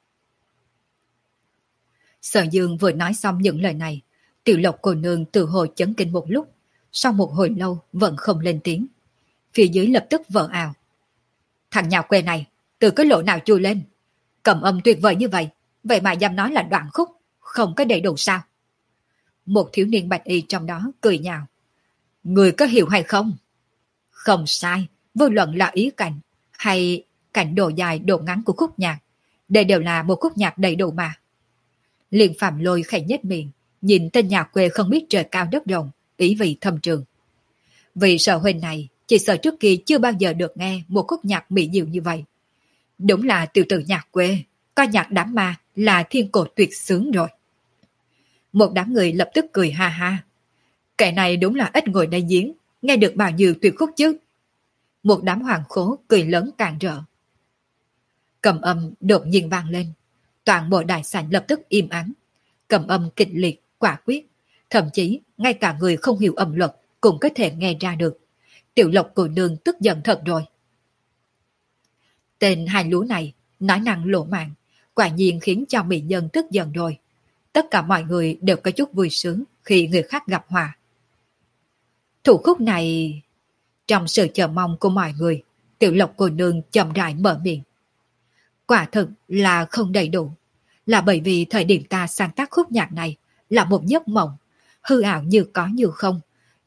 Sở Dương vừa nói xong những lời này, Tiểu Lộc cô nương từ hồi chấn kinh một lúc, sau một hồi lâu vẫn không lên tiếng. Phía dưới lập tức vỡ ào. Thằng nhà quê này, từ cái lỗ nào chui lên? Cầm âm tuyệt vời như vậy, vậy mà dám nói là đoạn khúc, không có đầy đủ sao? Một thiếu niên bạch y trong đó cười nhạo. Người có hiểu hay không? Không sai, vô luận là ý cảnh, hay cảnh độ dài độ ngắn của khúc nhạc. Đây đều là một khúc nhạc đầy đủ mà. Liên Phạm Lôi khẽ nhếch miệng, nhìn tên nhà quê không biết trời cao đất rộng, ý vị thâm trường. Vì Sở huynh này, chỉ sợ trước kia chưa bao giờ được nghe một khúc nhạc mỹ diệu như vậy. Đúng là tiểu tử nhà quê, coi nhạc đám ma là thiên cổ tuyệt sướng rồi. Một đám người lập tức cười ha ha. Kẻ này đúng là ít ngồi đây giếng, nghe được bao nhiêu tuyệt khúc chứ. Một đám hoàng khố cười lớn càng rỡ. Cầm âm đột nhiên vang lên. Toàn bộ đại sảnh lập tức im ắng. Cầm âm kịch liệt, quả quyết. Thậm chí ngay cả người không hiểu âm luật cũng có thể nghe ra được. Tiểu Lộc cô nương tức giận thật rồi. Tên hai lúa này nói năng lỗ mạng, quả nhiên khiến cho mỹ nhân tức giận rồi. Tất cả mọi người đều có chút vui sướng khi người khác gặp hòa. Thủ khúc này... Trong sự chờ mong của mọi người, Tiểu Lộc cô nương chậm rãi mở miệng. Quả thực là không đầy đủ, là bởi vì thời điểm ta sáng tác khúc nhạc này là một giấc mộng, hư ảo như có như không.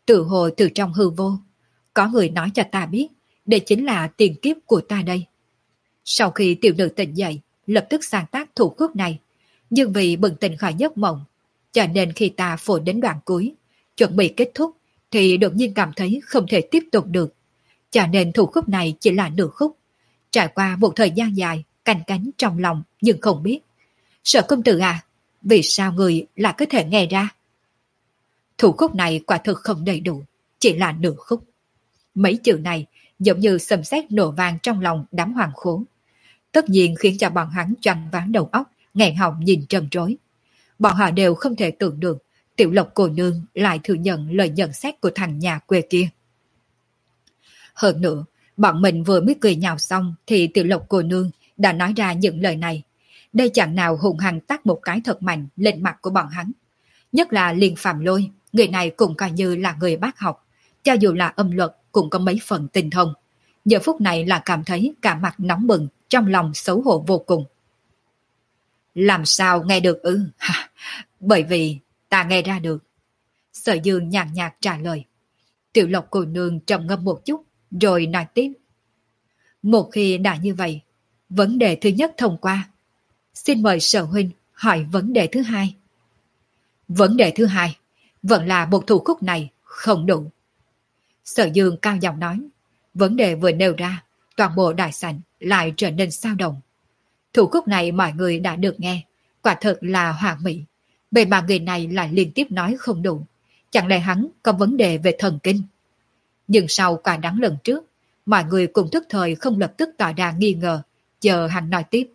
Tự hồ từ trong hư vô, có người nói cho ta biết, đây chính là tiền kiếp của ta đây. Sau khi tiểu nữ tỉnh dậy, lập tức sáng tác thủ khúc này, nhưng vì bừng tỉnh khỏi giấc mộng, cho nên khi ta phổ đến đoạn cuối, chuẩn bị kết thúc, thì đột nhiên cảm thấy không thể tiếp tục được. Cho nên thủ khúc này chỉ là nửa khúc. Trải qua một thời gian dài, canh cánh trong lòng nhưng không biết. Sở công tử à, vì sao người lại có thể nghe ra? Thủ khúc này quả thực không đầy đủ, chỉ là nửa khúc. Mấy chữ này giống như sấm sét nổ vang trong lòng đám hoàng khố. Tất nhiên khiến cho bọn hắn choáng váng đầu óc, nghẹn họng nhìn trần trối. Bọn họ đều không thể tưởng được Tiểu Lộc cô nương lại thừa nhận lời nhận xét của thằng nhà quê kia. Hơn nữa, bọn mình vừa mới cười nhạo xong thì Tiểu Lộc cô nương đã nói ra những lời này. Đây chẳng nào hùng hăng tát một cái thật mạnh lên mặt của bọn hắn. Nhất là Liên Phạm Lôi, người này cũng coi như là người bác học, cho dù là âm luật cũng có mấy phần tinh thông. Giờ phút này là cảm thấy cả mặt nóng bừng, trong lòng xấu hổ vô cùng. Làm sao nghe được ư? Ha, bởi vì ta nghe ra được. Sở Dương nhàn nhạt trả lời. Tiểu Lộc cô nương trầm ngâm một chút, rồi nói tiếp. Một khi đã như vậy, vấn đề thứ nhất thông qua. Xin mời Sở huynh hỏi vấn đề thứ hai. Vấn đề thứ hai, vẫn là một thủ khúc này không đủ. Sở Dương cao giọng nói. Vấn đề vừa nêu ra, toàn bộ đại sảnh lại trở nên sao động. Thủ khúc này mọi người đã được nghe, quả thật là hoàn mỹ. Vậy mà người này lại liên tiếp nói không đủ. Chẳng lẽ hắn có vấn đề về thần kinh? Nhưng sau quả đắng lần trước, mọi người cùng thức thời không lập tức tỏ ra nghi ngờ, chờ hắn nói tiếp.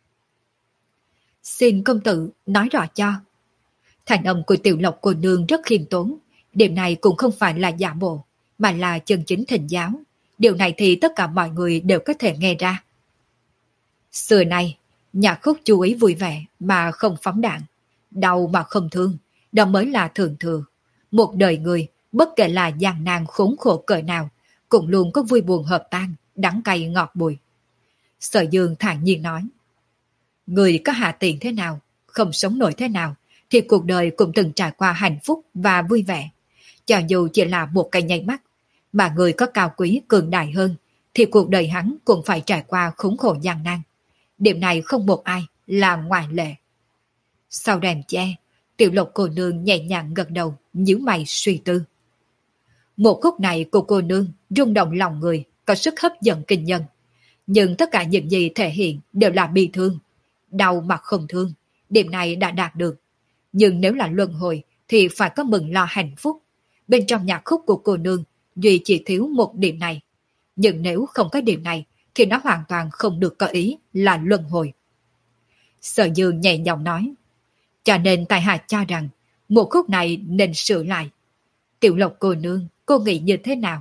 Xin công tử nói rõ cho. Thành âm của Tiểu Lộc cô nương rất khiêm tốn, điểm này cũng không phải là giả bộ, mà là chân chính thịnh giáo. Điều này thì tất cả mọi người đều có thể nghe ra. Xưa nay, nhạc khúc chú ý vui vẻ mà không phóng đạn, đau mà không thương, đó mới là thường thừa. Một đời người, bất kể là gian nan khốn khổ cỡ nào, cũng luôn có vui buồn hợp tan, đắng cay ngọt bùi. Sở Dương thản nhiên nói. Người có hạ tiện thế nào, không sống nổi thế nào, thì cuộc đời cũng từng trải qua hạnh phúc và vui vẻ. Cho dù chỉ là một cái nháy mắt, mà người có cao quý cường đại hơn, thì cuộc đời hắn cũng phải trải qua khốn khổ gian nan. Điểm này không một ai là ngoại lệ. Sau rèm che, Tiểu Lộc cô nương nhẹ nhàng gật đầu, nhíu mày suy tư. Một khúc này của cô nương rung động lòng người, có sức hấp dẫn kinh nhân. Nhưng tất cả những gì thể hiện đều là bi thương, đau mà không thương. Điểm này đã đạt được. Nhưng nếu là luân hồi thì phải có mừng lo hạnh phúc. Bên trong nhạc khúc của cô nương, duy chỉ thiếu một điểm này. Nhưng nếu không có điểm này thì nó hoàn toàn không được có ý là luân hồi. Sở Dương nhẹ nhàng nói. Cho nên tại hạ cho rằng một khúc này nên sửa lại. Tiểu Lộc cô nương, cô nghĩ như thế nào?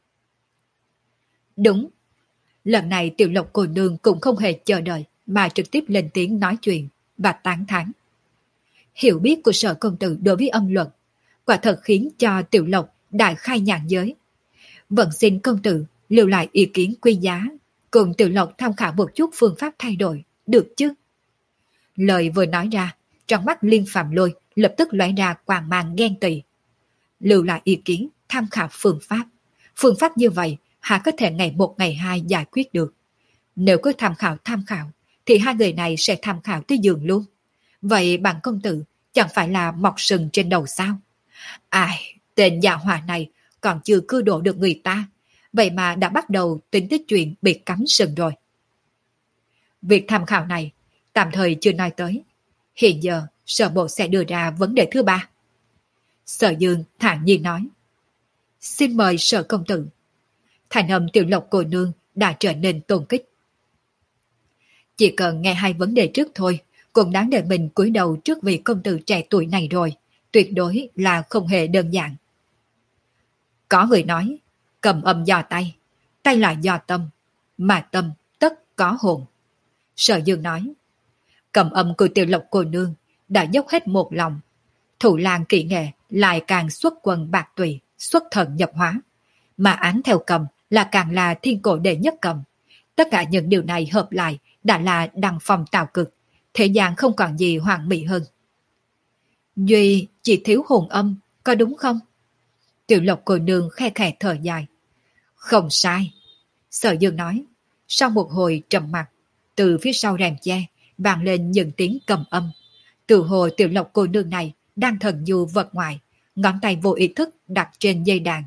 Đúng. Lần này Tiểu Lộc cô nương cũng không hề chờ đợi mà trực tiếp lên tiếng nói chuyện và tán thán. Hiểu biết của Sở công tử đối với âm luật quả thật khiến cho Tiểu Lộc đại khai nhàn giới. Vẫn xin công tử lưu lại ý kiến quý giá, cùng Tiểu Lộc tham khảo một chút phương pháp thay đổi, được chứ? Lời vừa nói ra, trong mắt Liên Phạm Lôi lập tức lóe ra quang mang ghen tị. Lưu lại ý kiến, tham khảo phương pháp. Phương pháp như vậy, hà có thể ngày một ngày hai giải quyết được. Nếu có tham khảo tham khảo, thì hai người này sẽ tham khảo tới giường luôn. Vậy bản công tử chẳng phải là mọc sừng trên đầu sao? Ai, tên nhà hỏa này còn chưa cưa đổ được người ta, vậy mà đã bắt đầu tính tới chuyện bị cắm sừng rồi. Việc tham khảo này tạm thời chưa nói tới. Hiện giờ sở bộ sẽ đưa ra vấn đề thứ ba. Sở Dương thản nhiên nói. Xin mời Sở công tử. Thành âm Tiểu Lộc cô nương đã trở nên tôn kích. Chỉ cần nghe hai vấn đề trước thôi, cũng đáng để mình cúi đầu trước vị công tử trẻ tuổi này rồi. Tuyệt đối là không hề đơn giản. Có người nói, cầm âm do tay, tay là do tâm, mà tâm tất có hồn. Sở Dương nói, cầm âm của Tiểu Lộc cô nương đã dốc hết một lòng. Thủ làng kỹ nghệ lại càng xuất quần bạc tùy, xuất thần nhập hóa. Mà án theo cầm là càng là thiên cổ đệ nhất cầm. Tất cả những điều này hợp lại đã là đăng phong tạo cực. Thế gian không còn gì hoàn mỹ hơn. Duy chỉ thiếu hồn âm, có đúng không? Tiểu Lộc cô nương khe khẽ thở dài. Không sai. Sở Dương nói. Sau một hồi trầm mặc, từ phía sau rèm che vang lên những tiếng cầm âm. Từ hồ Tiểu Lộc cô nương này đang thần du vật ngoại, ngón tay vô ý thức đặt trên dây đàn.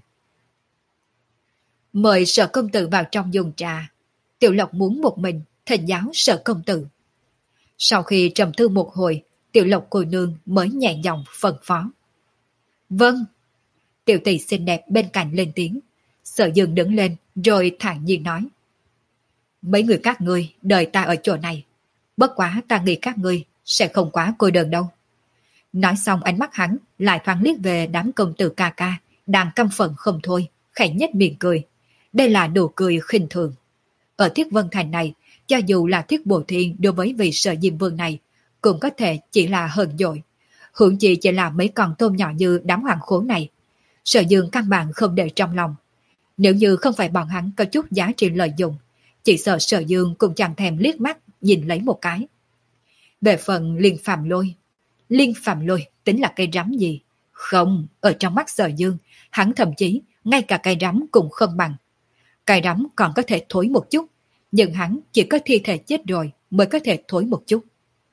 Mời Sở công tử vào trong dùng trà. Tiểu Lộc muốn một mình thỉnh giáo Sở công tử. Sau khi trầm tư một hồi, Tiểu Lộc cô nương mới nhẹ giọng phân phó. Vâng. Tiểu tỷ xinh đẹp bên cạnh lên tiếng. Sở Dương đứng lên rồi thản nhiên nói. Mấy người các ngươi đợi ta ở chỗ này. Bất quá ta nghĩ các ngươi sẽ không quá cô đơn đâu. Nói xong ánh mắt hắn lại thoáng liếc về đám công tử ca ca đang căm phẫn không thôi, khẽ nhếch miệng cười. Đây là nụ cười khinh thường. Ở Thiết Vân Thành này, cho dù là Thiết Bồ Thiên đối với vị Sở Diêm Vương này, cũng có thể chỉ là hờn dỗi. Hưởng chi chỉ là mấy con tôm nhỏ như đám hoàng khố này. Sở Dương căn bản không để trong lòng. Nếu như không phải bọn hắn có chút giá trị lợi dụng, chỉ sợ Sở Dương cũng chẳng thèm liếc mắt nhìn lấy một cái. Về phần Liên Phàm Lôi, Liên Phàm Lôi tính là cây rắm gì? Không, ở trong mắt Sở Dương, hắn thậm chí ngay cả cây rắm cũng không bằng. Cây rắm còn có thể thối một chút, nhưng hắn chỉ có thi thể chết rồi mới có thể thối một chút.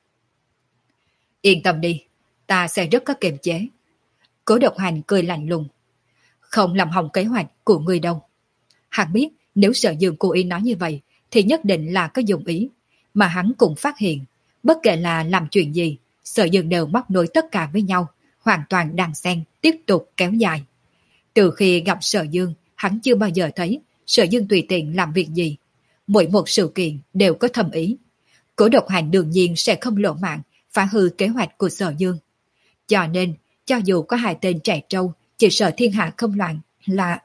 Yên tâm đi, ta sẽ rất có kiềm chế. Cố Độc Hành cười lạnh lùng. Không làm hỏng kế hoạch của người đâu. Hắn biết nếu Sở Dương cố ý nói như vậy thì nhất định là có dụng ý, mà hắn cũng phát hiện, bất kể là làm chuyện gì, Sở Dương đều móc nối tất cả với nhau, hoàn toàn đan xen, tiếp tục kéo dài. Từ khi gặp Sở Dương, hắn chưa bao giờ thấy Sở Dương tùy tiện làm việc gì. Mỗi một sự kiện đều có thâm ý. Cố Độc Hành đương nhiên sẽ không lộ mạng phá hư kế hoạch của Sở Dương. Cho nên, cho dù có hai tên trẻ trâu, chỉ sợ thiên hạ không loạn là...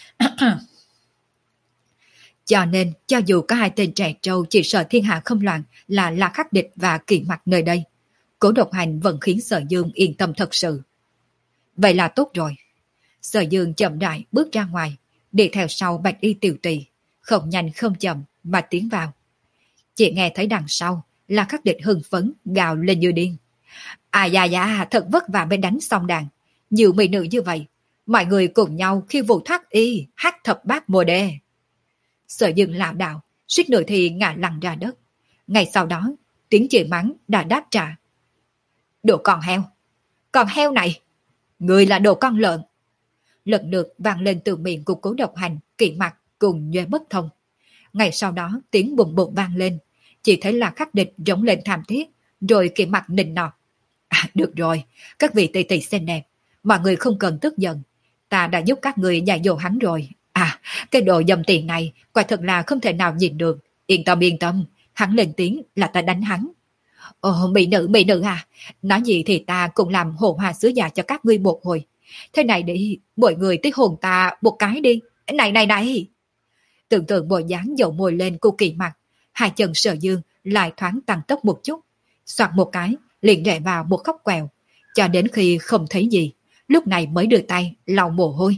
Cho nên, cho dù có hai tên trẻ trâu chỉ sợ thiên hạ không loạn là La Khắc Địch và Kỳ Mặc nơi đây, Cố Độc Hành vẫn khiến Sở Dương yên tâm thật sự. Vậy là tốt rồi. Sở Dương chậm rãi bước ra ngoài, đi theo sau Bạch Y Tiểu Tỳ, không nhanh không chậm mà tiến vào. Chỉ nghe thấy đằng sau, La Khắc Địch hưng phấn gào lên như điên. À da da, thật vất vả mới đánh xong đàn. Nhiều mỹ nữ như vậy, mọi người cùng nhau khi vụ thoát y, hát thập bát mùa đề. Sở Dương lảo đảo, suýt nữa thì ngã lăn ra đất. Ngay sau đó, tiếng chửi mắng đã đáp trả. Đồ con heo! Con heo này! Người là đồ con lợn! Lần lượt vang lên từ miệng của Cố Độc Hành, Kỳ Mặc cùng Nhuệ Bất Thông. Ngay sau đó tiếng bùng bùng vang lên, chỉ thấy là Khắc Địch rống lên thảm thiết, rồi Kỳ Mặc nịnh nọt. À, được rồi, các vị tỷ tỷ xinh đẹp, mọi người không cần tức giận. Ta đã giúp các người dạy dỗ hắn rồi. À, cái đồ dầm tiền này quả thật là không thể nào nhìn được. Yên tâm yên tâm, hắn lên tiếng là ta đánh hắn. Ồ, mỹ nữ mỹ nữ à, nói gì thì ta cũng làm hồ hoa sứ giả cho các ngươi một hồi. Thế này đi, mọi người tới hồn ta một cái đi. Này này này. Tưởng tượng bộ dáng dầu môi lên của Kỳ Mặc, hai chân Sở Dương lại thoáng tăng tốc một chút, soạt một cái liền rẽ vào một khóc quẹo, cho đến khi không thấy gì, lúc này mới đưa tay lau mồ hôi.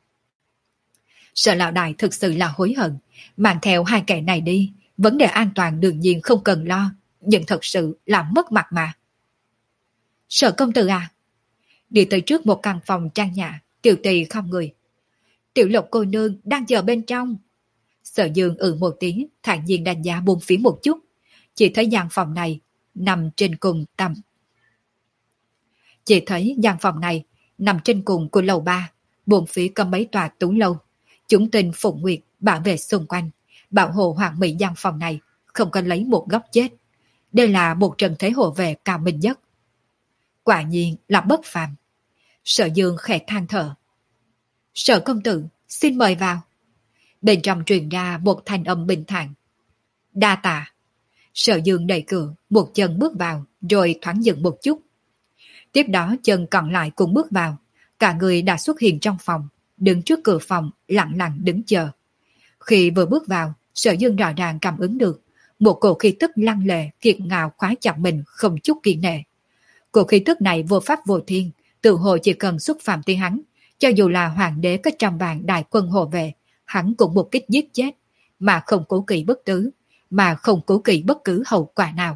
Sở lão đại thực sự là hối hận, mang theo hai kẻ này đi, vấn đề an toàn đương nhiên không cần lo, nhưng thật sự là mất mặt mà. Sở công tử à? Đi tới trước một căn phòng trang nhã, Tiểu Tỳ không người. Tiểu Lộc cô nương đang chờ bên trong. Sở Dương ừ một tiếng, thản nhiên đánh giá bốn phía một chút, chỉ thấy gian phòng này nằm trên cùng tầm. Chỉ thấy gian phòng này nằm trên cùng của lầu ba, bốn phía có mấy tòa tú lâu. Chúng tình Phụng Nguyệt bảo vệ xung quanh, bảo hộ hoàng mỹ gian phòng này không có lấy một góc chết. Đây là một trận thế hộ vệ cao minh nhất. Quả nhiên là bất phàm. Sở Dương khẽ than thở. Sở công tử, xin mời vào. Bên trong truyền ra một thanh âm bình thản. Đa tạ. Sở Dương đẩy cửa, một chân bước vào, rồi thoáng dừng một chút. Tiếp đó chân còn lại cũng bước vào, cả người đã xuất hiện trong phòng, đứng trước cửa phòng, lặng lặng đứng chờ. Khi vừa bước vào, Sở Dương rõ ràng cảm ứng được một cổ khí tức lăng lệ, kiệt ngạo khóa chặt mình không chút kiêng nể. Cổ khí tức này vô pháp vô thiên, tự hồ chỉ cần xúc phạm tới hắn, cho dù là hoàng đế có trăm vạn đại quân hộ vệ, hắn cũng một kích giết chết, mà không cố kỵ bất cứ, mà không cố kỵ bất cứ hậu quả nào.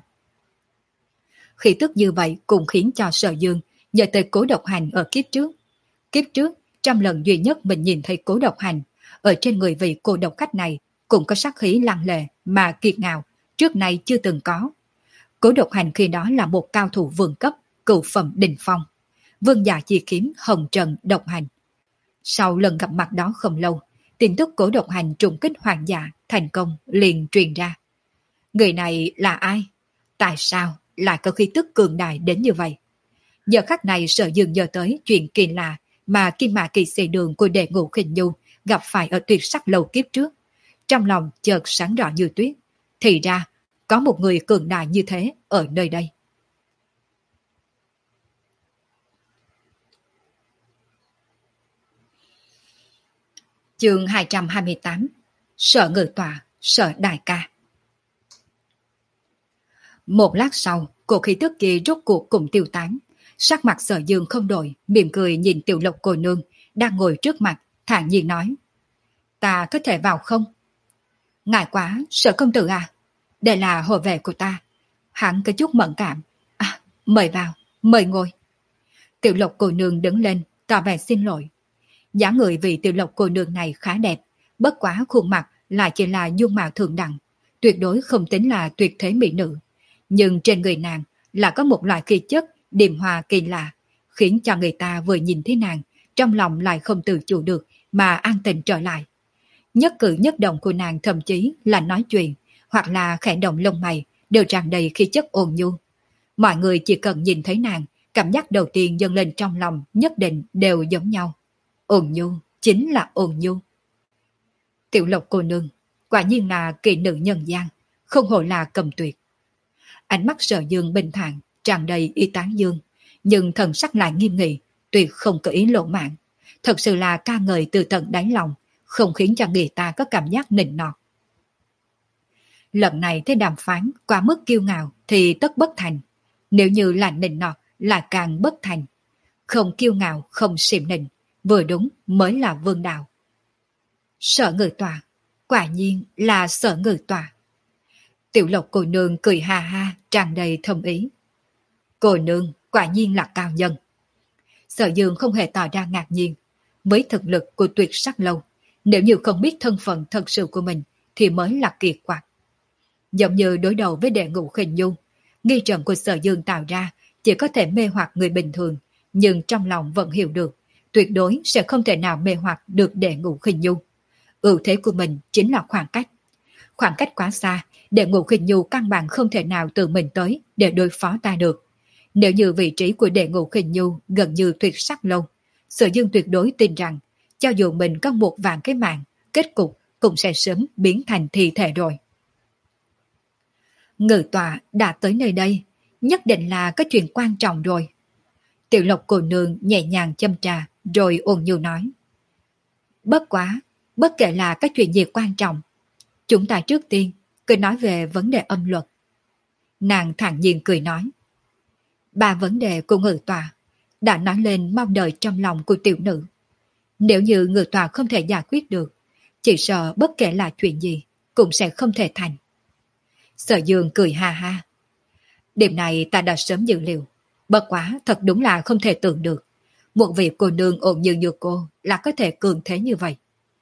Khí tức như vậy cũng khiến cho Sở Dương nhớ tới Cố Độc Hành ở kiếp trước. Kiếp trước, Trong lần duy nhất mình nhìn thấy Cố Độc Hành, ở trên người vị cô độc khách này cũng có sát khí lăng lệ mà kiệt ngạo, trước nay chưa từng có. Cố Độc Hành khi đó là một cao thủ vương cấp, cựu phẩm đỉnh phong. Vương giả chi kiếm hồng trần độc hành. Sau lần gặp mặt đó không lâu, tin tức Cố Độc Hành trùng kích hoàng giả thành công liền truyền ra. Người này là ai? Tại sao lại có khí tức cường đại đến như vậy? Giờ khắc này Sở Dương nhớ tới chuyện kỳ lạ mà Kim Mã Kỳ Sĩ Đường của Đệ Ngũ Khinh Nhu gặp phải ở Tuyệt Sắc Lâu kiếp trước. Trong lòng chợt sáng rõ như tuyết. Thì ra, có một người cường đại như thế ở nơi đây. Chương hai trăm hai mươi tám. Sở Ngự Tọa, Sở Đại Ca. Một lát sau, cổ khí tức kia rốt cuộc cùng tiêu tán. Sắc mặt Sở Dương không đổi, mỉm cười nhìn Tiểu Lộc cô nương đang ngồi trước mặt, thản nhiên nói: Ta có thể vào không? Ngại quá, Sở công tử à, đây là hộ vệ của ta. Hắn có chút mẫn cảm. À, mời vào, mời ngồi. Tiểu Lộc cô nương đứng lên, tỏ vẻ xin lỗi. Dáng người vì Tiểu Lộc cô nương này khá đẹp, bất quá khuôn mặt lại chỉ là dung mạo thượng đẳng, tuyệt đối không tính là tuyệt thế mỹ nữ. Nhưng trên người nàng là có một loại khí chất điềm hòa kỳ lạ, khiến cho người ta vừa nhìn thấy nàng, trong lòng lại không tự chủ được mà an tình trở lại. Nhất cử nhất động của nàng thậm chí là nói chuyện, hoặc là khẽ động lông mày, đều tràn đầy khí chất ôn nhu. Mọi người chỉ cần nhìn thấy nàng, cảm giác đầu tiên dâng lên trong lòng nhất định đều giống nhau. Ôn nhu, chính là ôn nhu. Tiểu Lộc cô nương, quả nhiên là kỳ nữ nhân gian, không hổ là cầm tuyệt. Ánh mắt Sở Dương bình thản, tràn đầy y tán dương, nhưng thần sắc lại nghiêm nghị, tuyệt không có ý lộ mạng. Thật sự là ca ngợi từ tận đáy lòng, không khiến cho người ta có cảm giác nịnh nọt. Lần này thấy đàm phán quá mức kiêu ngạo thì tất bất thành. Nếu như là nịnh nọt là càng bất thành. Không kiêu ngạo, không xìm nịnh, vừa đúng mới là vương đạo. Sở Ngự Tọa, quả nhiên là Sở Ngự Tọa. Tiểu Lộc cô nương cười ha ha, tràn đầy thâm ý. Cô nương quả nhiên là cao nhân. Sở Dương không hề tỏ ra ngạc nhiên. Với thực lực của Tuyệt Sắc Lâu, nếu như không biết thân phận thật sự của mình thì mới là kiệt quặc. Giống như đối đầu với Đệ Ngũ Khinh Nhu, nghi trận của Sở Dương tạo ra chỉ có thể mê hoặc người bình thường, nhưng trong lòng vẫn hiểu được, tuyệt đối sẽ không thể nào mê hoặc được Đệ Ngũ Khinh Nhu. Ưu thế của mình chính là khoảng cách. Khoảng cách quá xa, Đệ Ngũ Khinh Nhu căn bản không thể nào tự mình tới để đối phó ta được. Nếu như vị trí của Đệ Ngũ Khinh Nhu gần như Tuyệt Sắc Lâu, Sở Dương tuyệt đối tin rằng, cho dù mình có một vạn cái mạng, kết cục cũng sẽ sớm biến thành thi thể rồi. Ngự tọa đã tới nơi đây, nhất định là có chuyện quan trọng rồi. Tiểu Lộc cô nương nhẹ nhàng châm trà, rồi ôn nhu nói. Bất quá, bất kể là cái chuyện gì quan trọng, chúng ta trước tiên cứ nói về vấn đề âm luật. Nàng thản nhiên cười nói. Ba vấn đề của ngự tọa đã nói lên mong đợi trong lòng của tiểu nữ. Nếu như ngự tọa không thể giải quyết được, chỉ sợ bất kể là chuyện gì cũng sẽ không thể thành. Sở Dương cười ha ha. Điểm này ta đã sớm dự liệu, bất quá thật đúng là không thể tưởng được. Một vị cô nương ổn như như cô là có thể cường thế như vậy.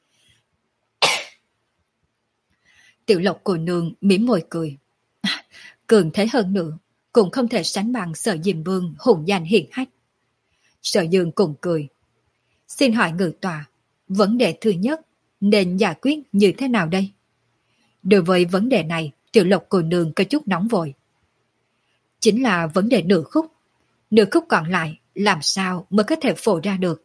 Tiểu Lộc cô nương mỉm môi cười. Cường thế hơn nữa, cũng không thể sánh bằng Sở Diêm Vương hùng danh hiển hách. Sở Dương cùng cười. Xin hỏi ngự tọa, vấn đề thứ nhất nên giải quyết như thế nào đây? Đối với vấn đề này, Tiểu Lộc cô nương có chút nóng vội. Chính là vấn đề nửa khúc. Nửa khúc còn lại làm sao mới có thể phổ ra được?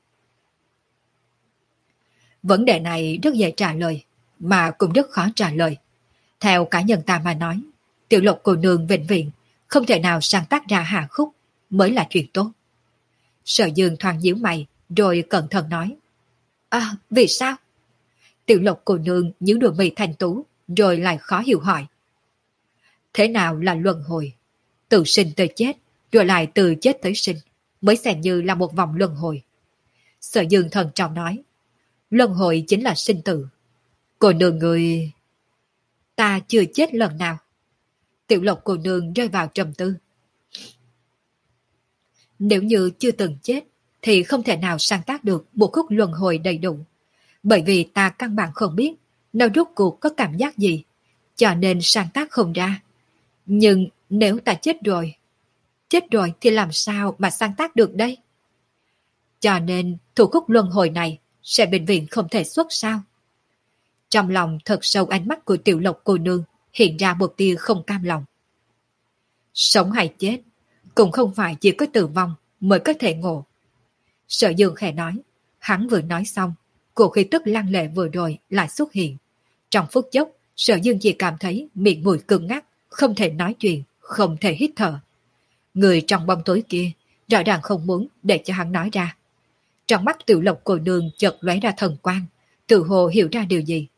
Vấn đề này rất dễ trả lời, mà cũng rất khó trả lời. Theo cá nhân ta mà nói, Tiểu Lộc cô nương vĩnh viễn không thể nào sáng tác ra hạ khúc mới là chuyện tốt. Sở Dương thoáng nhíu mày, rồi cẩn thận nói. À, vì sao? Tiểu Lộc cô nương nhíu đôi mi thanh tú, rồi lại khó hiểu hỏi. Thế nào là luân hồi? Từ sinh tới chết, rồi lại từ chết tới sinh, mới xem như là một vòng luân hồi. Sở Dương thần trọng nói. Luân hồi chính là sinh tử. Cô nương người... Ta chưa chết lần nào. Tiểu Lộc cô nương rơi vào trầm tư. Nếu như chưa từng chết, thì không thể nào sáng tác được một khúc luân hồi đầy đủ. Bởi vì ta căn bản không biết nó rốt cuộc có cảm giác gì, cho nên sáng tác không ra. Nhưng nếu ta chết rồi, chết rồi thì làm sao mà sáng tác được đây? Cho nên thủ khúc luân hồi này sẽ bệnh viện không thể xuất sao? Trong lòng thật sâu ánh mắt của Tiểu Lộc cô nương hiện ra một tia không cam lòng. Sống hay chết cũng không phải chỉ có tử vong mới có thể ngộ. Sở Dương khẽ nói, hắn vừa nói xong, cổ khí tức lăng lệ vừa rồi lại xuất hiện. Trong phút chốc, Sở Dương chỉ cảm thấy miệng mũi cứng ngắc, không thể nói chuyện, không thể hít thở. Người trong bóng tối kia rõ ràng không muốn để cho hắn nói ra. Trong mắt Tiểu Lộc cô nương chợt lóe ra thần quang, tự hồ hiểu ra điều gì.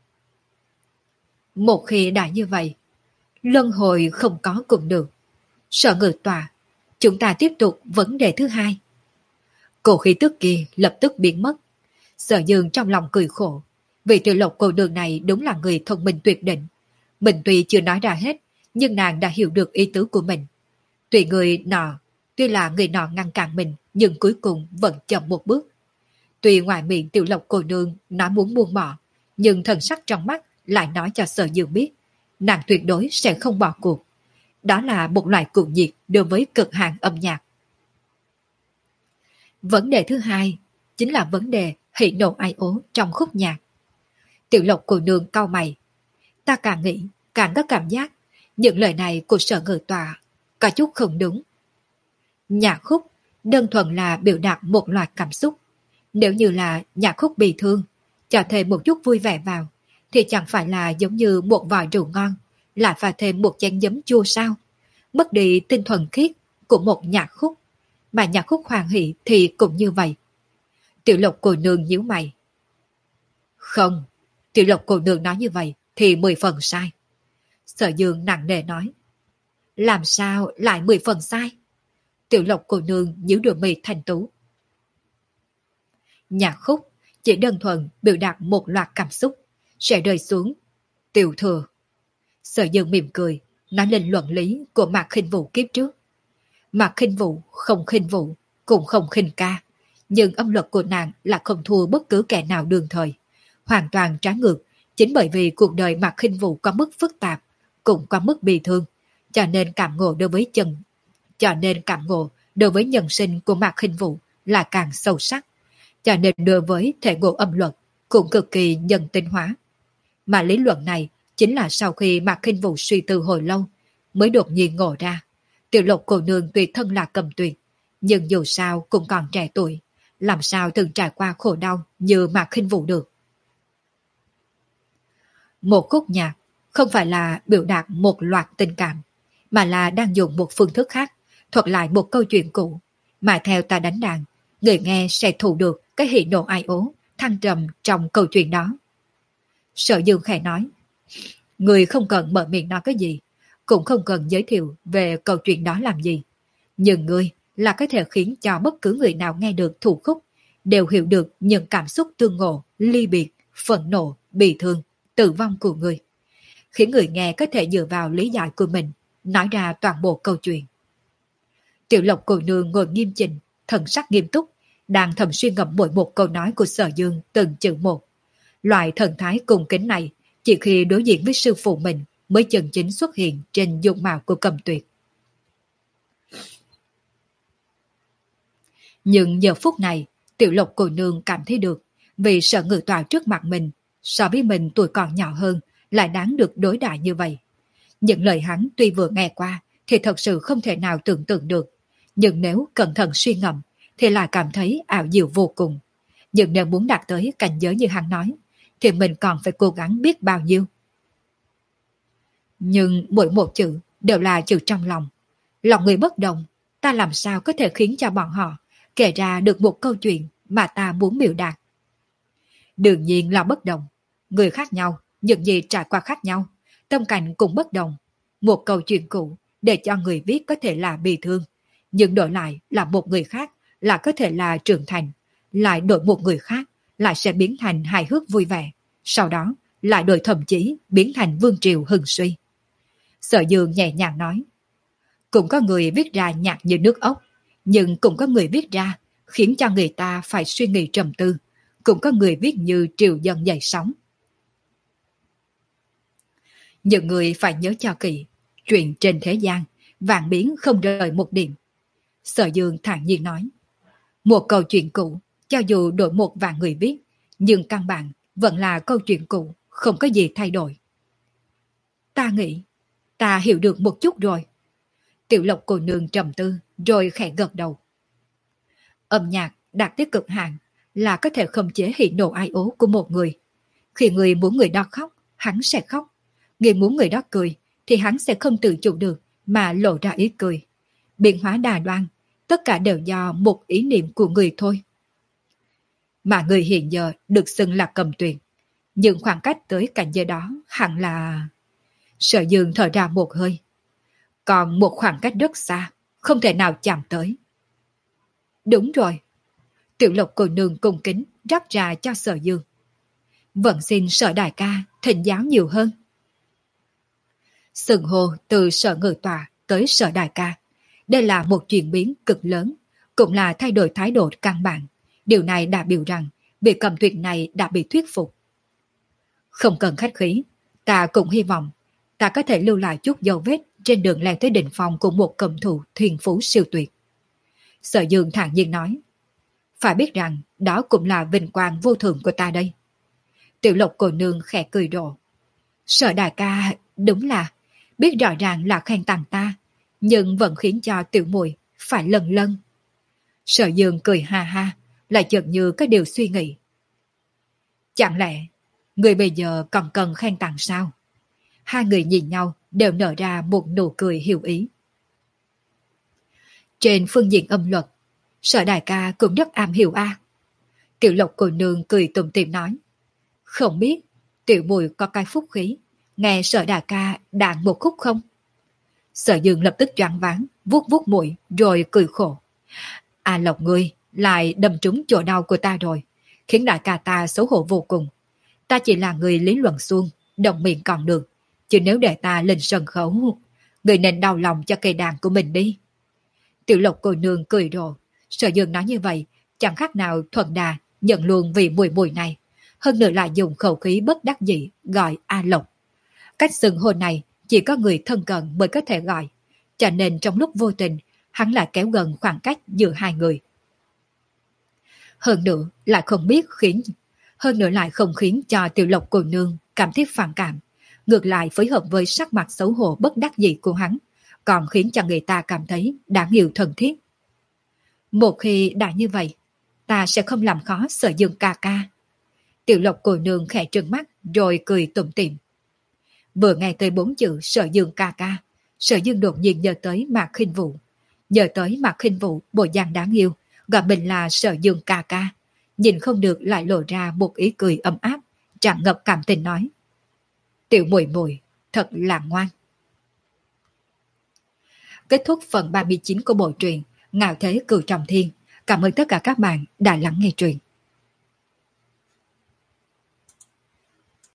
Một khi đã như vậy, luân hồi không có cũng được. Sở Ngự Tọa, chúng ta tiếp tục vấn đề thứ hai. Cổ khí tức kia lập tức biến mất. Sở Dương trong lòng cười khổ, vì Tiểu Lộc cô nương này đúng là người thông minh tuyệt đỉnh. Mình tuy chưa nói ra hết, nhưng nàng đã hiểu được ý tứ của mình. Tuy người nọ, tuy là người nọ ngăn cản mình, nhưng cuối cùng vẫn chậm một bước. Tuy ngoài miệng Tiểu Lộc cô nương nói muốn buông bỏ, nhưng thần sắc trong mắt lại nói cho Sở Dương biết, nàng tuyệt đối sẽ không bỏ cuộc. Đó là một loại cuồng nhiệt đối với cực hạn âm nhạc. Vấn đề thứ hai chính là vấn đề hỉ nộ ai ố trong khúc nhạc. Tiểu Lộc cô nương cau mày. Ta càng nghĩ, càng có cảm giác những lời này của Sở Ngự Tọa có chút không đúng. Nhạc khúc đơn thuần là biểu đạt một loạt cảm xúc. Nếu như là nhạc khúc bị thương, cho thêm một chút vui vẻ vào, thì chẳng phải là giống như một vòi rượu ngon, lại pha thêm một chén giấm chua sao? Mất đi tinh thuần khiết của một nhạc khúc, mà nhạc khúc hoàng hỷ thì cũng như vậy. Tiểu Lộc cô nương nhíu mày. Không, Tiểu Lộc cô nương nói như vậy thì mười phần sai. Sở Dương nặng nề nói. Làm sao lại mười phần sai? Tiểu Lộc cô nương nhíu đôi mi thanh tú. Nhạc khúc chỉ đơn thuần biểu đạt một loạt cảm xúc, sẽ rơi xuống tiểu thừa. Sở Dương mỉm cười, nói lên luận lý của Mạc Khinh Vũ kiếp trước. Mạc Khinh Vũ không khinh vũ, cũng không khinh ca, nhưng âm luật của nàng là không thua bất cứ kẻ nào đương thời. Hoàn toàn trái ngược, chính bởi vì cuộc đời Mạc Khinh Vũ có mức phức tạp, cũng có mức bi thương, cho nên cảm ngộ đối với chân, cho nên cảm ngộ đối với nhân sinh của Mạc Khinh Vũ là càng sâu sắc, cho nên đối với thể ngộ âm luật cũng cực kỳ nhân tinh hóa. Mà lý luận này chính là sau khi Mạc Khinh Vũ suy tư hồi lâu mới đột nhiên ngộ ra. Tiểu Lộc cô nương tuy thân là cầm tuyệt, nhưng dù sao cũng còn trẻ tuổi, làm sao từng trải qua khổ đau như Mạc Khinh Vũ được. Một khúc nhạc không phải là biểu đạt một loạt tình cảm, mà là đang dùng một phương thức khác thuật lại một câu chuyện cũ, mà theo ta đánh đàn, người nghe sẽ thụ được cái hỉ nộ ai ố, thăng trầm trong câu chuyện đó. Sở Dương khẽ nói, người không cần mở miệng nói cái gì, cũng không cần giới thiệu về câu chuyện đó làm gì. Nhưng ngươi là có thể khiến cho bất cứ người nào nghe được thủ khúc đều hiểu được những cảm xúc tương ngộ, ly biệt, phẫn nộ, bị thương, tử vong của ngươi. Khiến người nghe có thể dựa vào lý giải của mình, nói ra toàn bộ câu chuyện. Tiểu Lộc cô nương ngồi nghiêm chỉnh, thần sắc nghiêm túc, đang thầm suy ngẫm mỗi một câu nói của Sở Dương từng chữ một. Loại thần thái cung kính này chỉ khi đối diện với sư phụ mình mới chân chính xuất hiện trên dung mạo của Cầm Tuyệt. Nhưng giờ phút này, Tiểu Lộc cô nương cảm thấy được, vì Sở Ngự Tọa trước mặt mình, so với mình tuổi còn nhỏ hơn, lại đáng được đối đãi như vậy. Những lời hắn tuy vừa nghe qua, thì thật sự không thể nào tưởng tượng được. Nhưng nếu cẩn thận suy ngẫm, thì lại cảm thấy ảo diệu vô cùng. Nhưng nếu muốn đạt tới cảnh giới như hắn nói, thì mình còn phải cố gắng biết bao nhiêu. Nhưng mỗi một chữ đều là chữ trong lòng. Lòng người bất đồng, ta làm sao có thể khiến cho bọn họ kể ra được một câu chuyện mà ta muốn biểu đạt. Đương nhiên là bất đồng. Người khác nhau, những gì trải qua khác nhau, tâm cảnh cũng bất đồng. Một câu chuyện cũ để cho người viết có thể là bi thương, nhưng đổi lại là một người khác là có thể là trưởng thành, lại đổi một người khác lại sẽ biến thành hài hước vui vẻ, sau đó lại đổi thậm chí biến thành vương triều hưng suy. Sở Dương nhẹ nhàng nói, cũng có người viết ra nhạc như nước ốc, nhưng cũng có người viết ra khiến cho người ta phải suy nghĩ trầm tư. Cũng có người viết như triều dân dậy sóng. Những người phải nhớ cho kỹ, chuyện trên thế gian, vạn biến không rời một điểm. Sở Dương thản nhiên nói, một câu chuyện cũ, cho dù đổi một vạn người viết, nhưng căn bản vẫn là câu chuyện cũ, không có gì thay đổi. Ta nghĩ, ta hiểu được một chút rồi. Tiểu Lộc cô nương trầm tư, rồi khẽ gật đầu. Âm nhạc đạt tới cực hạn là có thể khống chế hỉ nộ ai ố của một người. Khi người muốn người đó khóc, hắn sẽ khóc. Người muốn người đó cười, thì hắn sẽ không tự chủ được mà lộ ra ý cười. Biến hóa đà đoan, tất cả đều do một ý niệm của người thôi. Mà người hiện giờ được xưng là Cầm Tuyền, nhưng khoảng cách tới cảnh giới đó hẳn là... Sở Dương thở ra một hơi. Còn một khoảng cách rất xa, không thể nào chạm tới. Đúng rồi. Tiểu Lộc cô nương cung kính rót ra cho Sở Dương. Vẫn xin Sở đại ca thỉnh giáo nhiều hơn. Xưng hô từ Sở ngự tòa tới Sở đại ca, đây là một chuyển biến cực lớn, cũng là thay đổi thái độ căn bản. Điều này đã biểu rằng vị Cầm Tuyền này đã bị thuyết phục. Không cần khách khí, ta cũng hy vọng ta có thể lưu lại chút dấu vết trên đường leo tới đỉnh phong của một cầm thủ thuyền phú siêu tuyệt. Sở Dương thản nhiên nói, phải biết rằng đó cũng là vinh quang vô thượng của ta đây. Tiểu Lộc cô nương khẽ cười rộ. Sở đại ca đúng là biết rõ ràng là khen tặng ta, nhưng vẫn khiến cho tiểu muội phải lần lân. Sở Dương cười ha ha, lại chợt như có điều suy nghĩ. Chẳng lẽ người bây giờ còn cần khen tặng sao? Hai người nhìn nhau đều nở ra một nụ cười hiểu ý. Trên phương diện âm luật, Sở đại ca cũng rất am hiểu a. Tiểu Lộc cô nương cười tủm tỉm nói, không biết tiểu muội có cái phúc khí, nghe Sở đại ca đàn một khúc không? Sở Dương lập tức choáng váng, vuốt vuốt mũi rồi cười khổ. À Lộc ngươi lại đâm trúng chỗ đau của ta rồi, khiến đại ca ta xấu hổ vô cùng. Ta chỉ là người lý luận suông, đồng miệng còn được, chứ nếu để ta lên sân khấu, người nên đau lòng cho cây đàn của mình đi. Tiểu Lộc cô nương cười rộ. Sở Dương nói như vậy chẳng khác nào thuận đà nhận luôn vị mùi mùi này, hơn nữa lại dùng khẩu khí bất đắc dĩ gọi A Lộc. Cách xưng hô này chỉ có người thân cận mới có thể gọi, cho nên trong lúc vô tình hắn lại kéo gần khoảng cách giữa hai người. Hơn nữa lại không biết khiến hơn nữa lại không khiến cho Tiểu Lộc cô nương cảm thấy phản cảm, ngược lại phối hợp với sắc mặt xấu hổ bất đắc dĩ của hắn, còn khiến cho người ta cảm thấy đáng yêu thân thiết. Một khi đã như vậy, ta sẽ không làm khó Sở Dương ca ca. Tiểu Lộc cô nương khẽ trừng mắt rồi cười tủm tỉm. Vừa nghe tới bốn chữ Sở Dương ca ca, Sở Dương đột nhiên nhớ tới Mạc Khinh Vũ, nhớ tới Mạc Khinh Vũ bộ dáng đáng yêu, gọi mình là Sở Dương ca ca, nhìn không được lại lộ ra một ý cười ấm áp, tràn ngập cảm tình nói: Tiểu muội muội thật là ngoan. Kết thúc phần ba mươi chín của bộ truyện Ngạo Thế Cửu Trọng Thiên. Cảm ơn tất cả các bạn đã lắng nghe truyện.